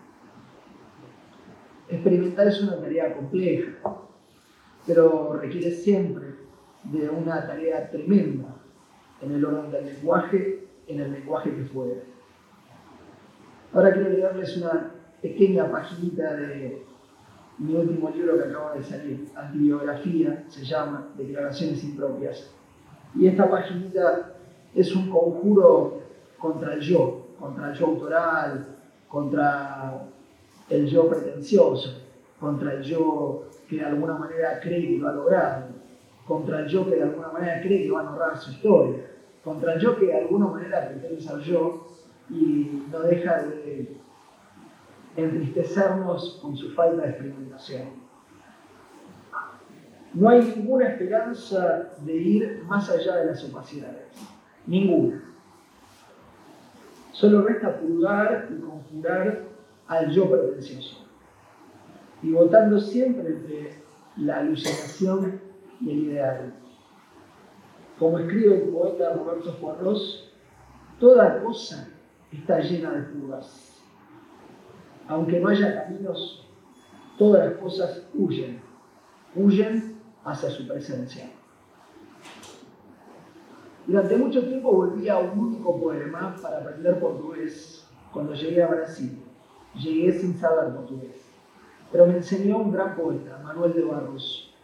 Experimentar es una tarea compleja, pero requiere siempre de una tarea tremenda en el orden del lenguaje, en el lenguaje que fuera. Ahora quiero leerles una pequeña paginita de mi último libro que acaba de salir, Antibiografía, se llama, Declaraciones Impropias. Y esta paginita es un conjuro contra el yo, contra el yo autoral, contra el yo pretencioso. contra el yo que de alguna manera cree que lo ha logrado, contra el yo que de alguna manera cree que va a narrar su historia, contra el yo que de alguna manera pretende ser yo y no deja de entristecernos con su falta de experimentación. No hay ninguna esperanza de ir más allá de las opacidades, ninguna. Solo resta purgar y conjurar al yo pretencioso, y votando siempre entre la alucinación y el ideal. Como escribe el poeta Roberto Juarros, toda cosa está llena de purgas. Aunque no haya caminos, todas las cosas huyen, huyen hacia su presencia. Durante mucho tiempo volví a un único poema para aprender portugués cuando llegué a Brasil. Llegué sin saber portugués, pero me enseñó un gran poeta, Manuel de Barros.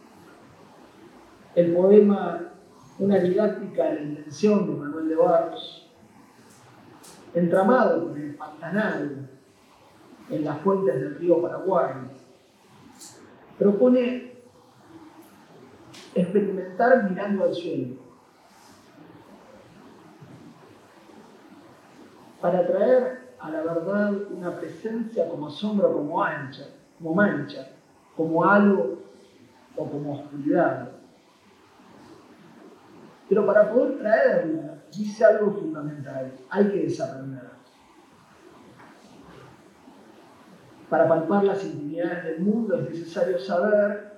El poema Una didáctica de la invención de Manuel de Barros, entramado con el Pantanal en las fuentes del río Paraguay, propone experimentar mirando al suelo, para traer a la verdad una presencia como sombra, como ancha, como mancha, como halo o como oscuridad. Pero para poder traerla, dice algo fundamental: hay que desaprender. Para palpar las intimidades del mundo es necesario saber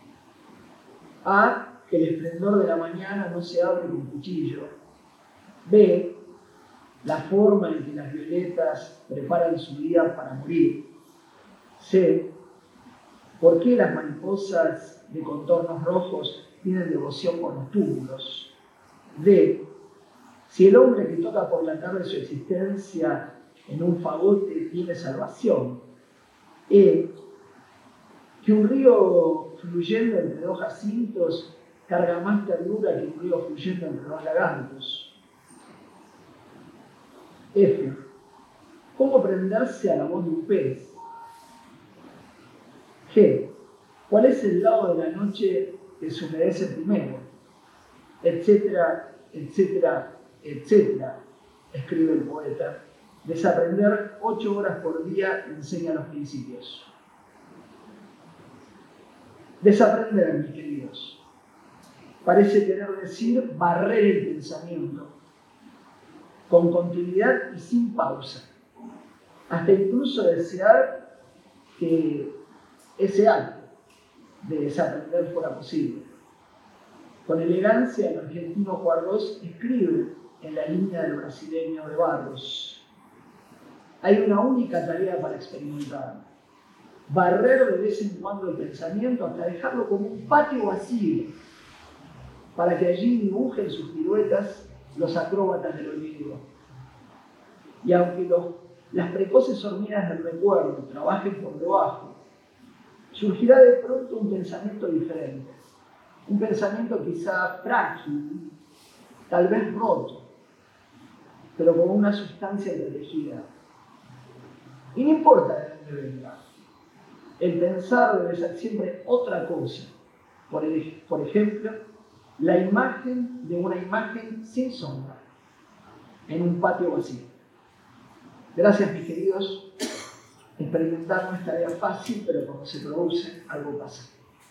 A, que el esplendor de la mañana no se abre con cuchillo. B, la forma en que las violetas preparan su día para morir. C, por qué las mariposas de contornos rojos tienen devoción por los túmulos. D, si el hombre que toca por la tarde su existencia en un fagote tiene salvación. E, que un río fluyendo entre dos jacintos carga más ternura que un río fluyendo entre dos lagartos. F, ¿cómo prenderse a la voz de un pez? G, ¿cuál es el lado de la noche que se humedece primero? Etcétera, etcétera, etcétera, escribe el poeta. Desaprender ocho horas por día enseña los principios. Desaprender, mis queridos, parece querer decir barrer el pensamiento, con continuidad y sin pausa, hasta incluso desear que ese acto de desaprender fuera posible. Con elegancia, el argentino Juarros escribe en la línea del brasileño de Barros: hay una única tarea para experimentar: barrer de vez en cuando el pensamiento hasta dejarlo como un patio vacío, para que allí dibujen sus piruetas los acróbatas del olvido. Y aunque los, las precoces hormigas del recuerdo trabajen por debajo, surgirá de pronto un pensamiento diferente, un pensamiento quizá frágil, tal vez roto, pero con una sustancia protegida. Y no importa de dónde venga, el pensar debe ser siempre otra cosa. Por, el, por ejemplo, la imagen de una imagen sin sombra, en un patio vacío. Gracias, mis queridos. Experimentar no es tarea fácil, pero cuando se produce, algo pasa.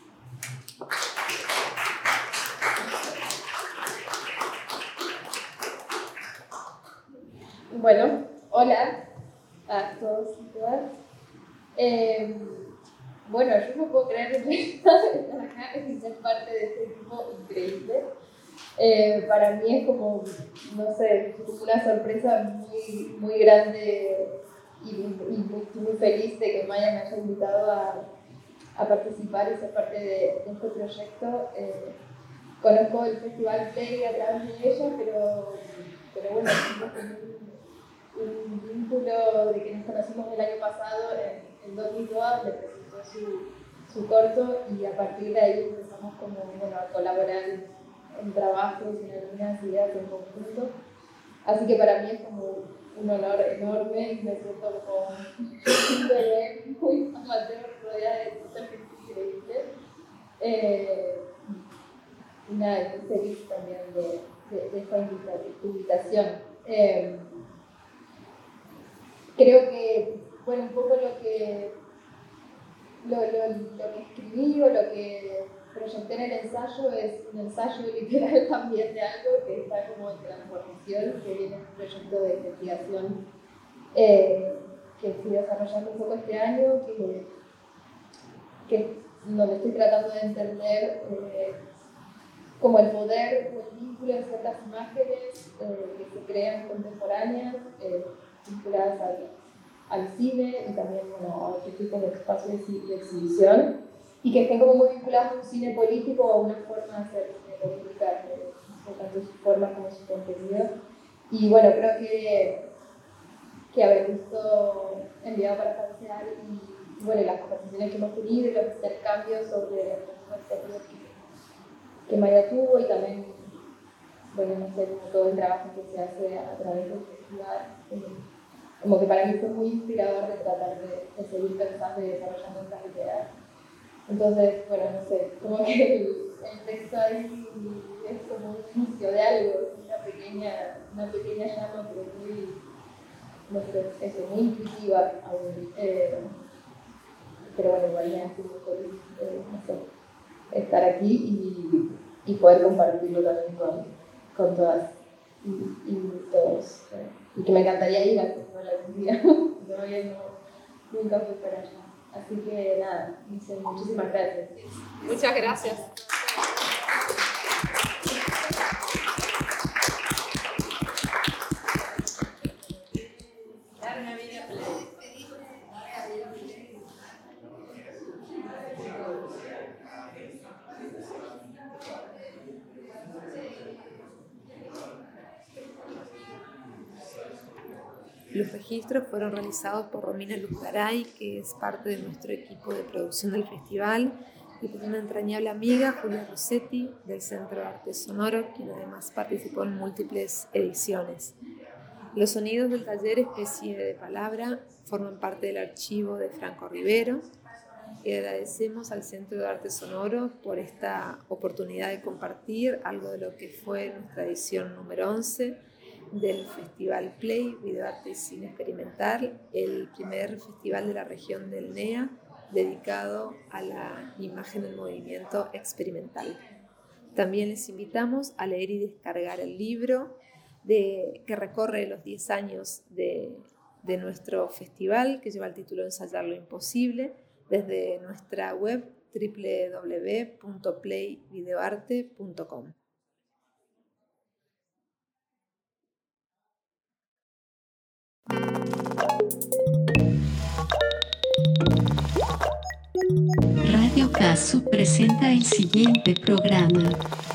Bueno, hola a todos y todas. Eh, bueno, yo no puedo creer en realidad estar acá y ser parte de este equipo increíble. Eh, para mí es como, no sé, una sorpresa muy, muy grande y, y muy, muy feliz de que Maya me haya invitado a, a participar y ser parte de, de este proyecto. Eh, conozco el Festival Play a través de ella, pero, pero bueno, tenemos un, un vínculo de que nos conocimos el año pasado en, en Dos Lisboa, le presentó su, su corto y a partir de ahí empezamos como, bueno, a colaborar en, en trabajos y en algunas ideas en conjunto. Así que para mí es como un honor enorme y me siento como un bebé muy amateur rodeada de mucha gente increíble. Eh, y nada, estoy feliz también de, de, de esta invitación. Eh, creo que, bueno, un poco lo que, lo, lo, lo que escribí o lo que proyecté en el ensayo es un ensayo literal también de algo que está como en transformación, que viene de un proyecto de investigación eh, que estoy desarrollando un poco este año, que, que donde estoy tratando de entender eh, como el poder o el vínculo de ciertas imágenes eh, que se crean contemporáneas, eh, vinculadas al, al cine y también bueno, a otro tipo de espacios de exhibición, y que estén como muy vinculadas a un cine político o a una forma de hacer cine política, eh, tanto su forma como su contenido. Y bueno, creo que, que haber visto Enviado para Falsear y bueno, las conversaciones que hemos tenido y los intercambios sobre las perspectivas que, que Maya tuvo y también, bueno, no sé, todo el trabajo que se hace a través del festival, eh, como que para mí fue muy inspirador de tratar de, de seguir pensando y desarrollando estas ideas. Entonces, bueno, no sé, como que el, el texto ahí es como un inicio de algo, una pequeña, una pequeña llama, pero muy, no sé, eso, muy intuitiva aún. Eh, pero bueno, igual me hace muy feliz, eh, no sé, estar aquí y, y poder compartirlo también con, con todas y, y todos. Eh, y que me encantaría ir a festival algún día, todavía no, nunca fui para allá. Así que nada, muchísimas gracias. Muchas gracias. Los registros fueron realizados por Romina Luzgaray, que es parte de nuestro equipo de producción del festival, y por una entrañable amiga, Julia Rossetti, del Centro de Arte Sonoro, quien además participó en múltiples ediciones. Los sonidos del taller Especie de Palabra forman parte del archivo de Franco Rivero, y agradecemos al Centro de Arte Sonoro por esta oportunidad de compartir algo de lo que fue nuestra edición número once, del Festival Play, Videoarte y Cine Experimental, el primer festival de la región del N E A dedicado a la imagen en movimiento experimental. También les invitamos a leer y descargar el libro de, que recorre los diez años de, de nuestro festival, que lleva el título Ensayar lo Imposible, desde nuestra web doble u doble u doble u punto play videoarte punto com. Radio Casu presenta el siguiente programa.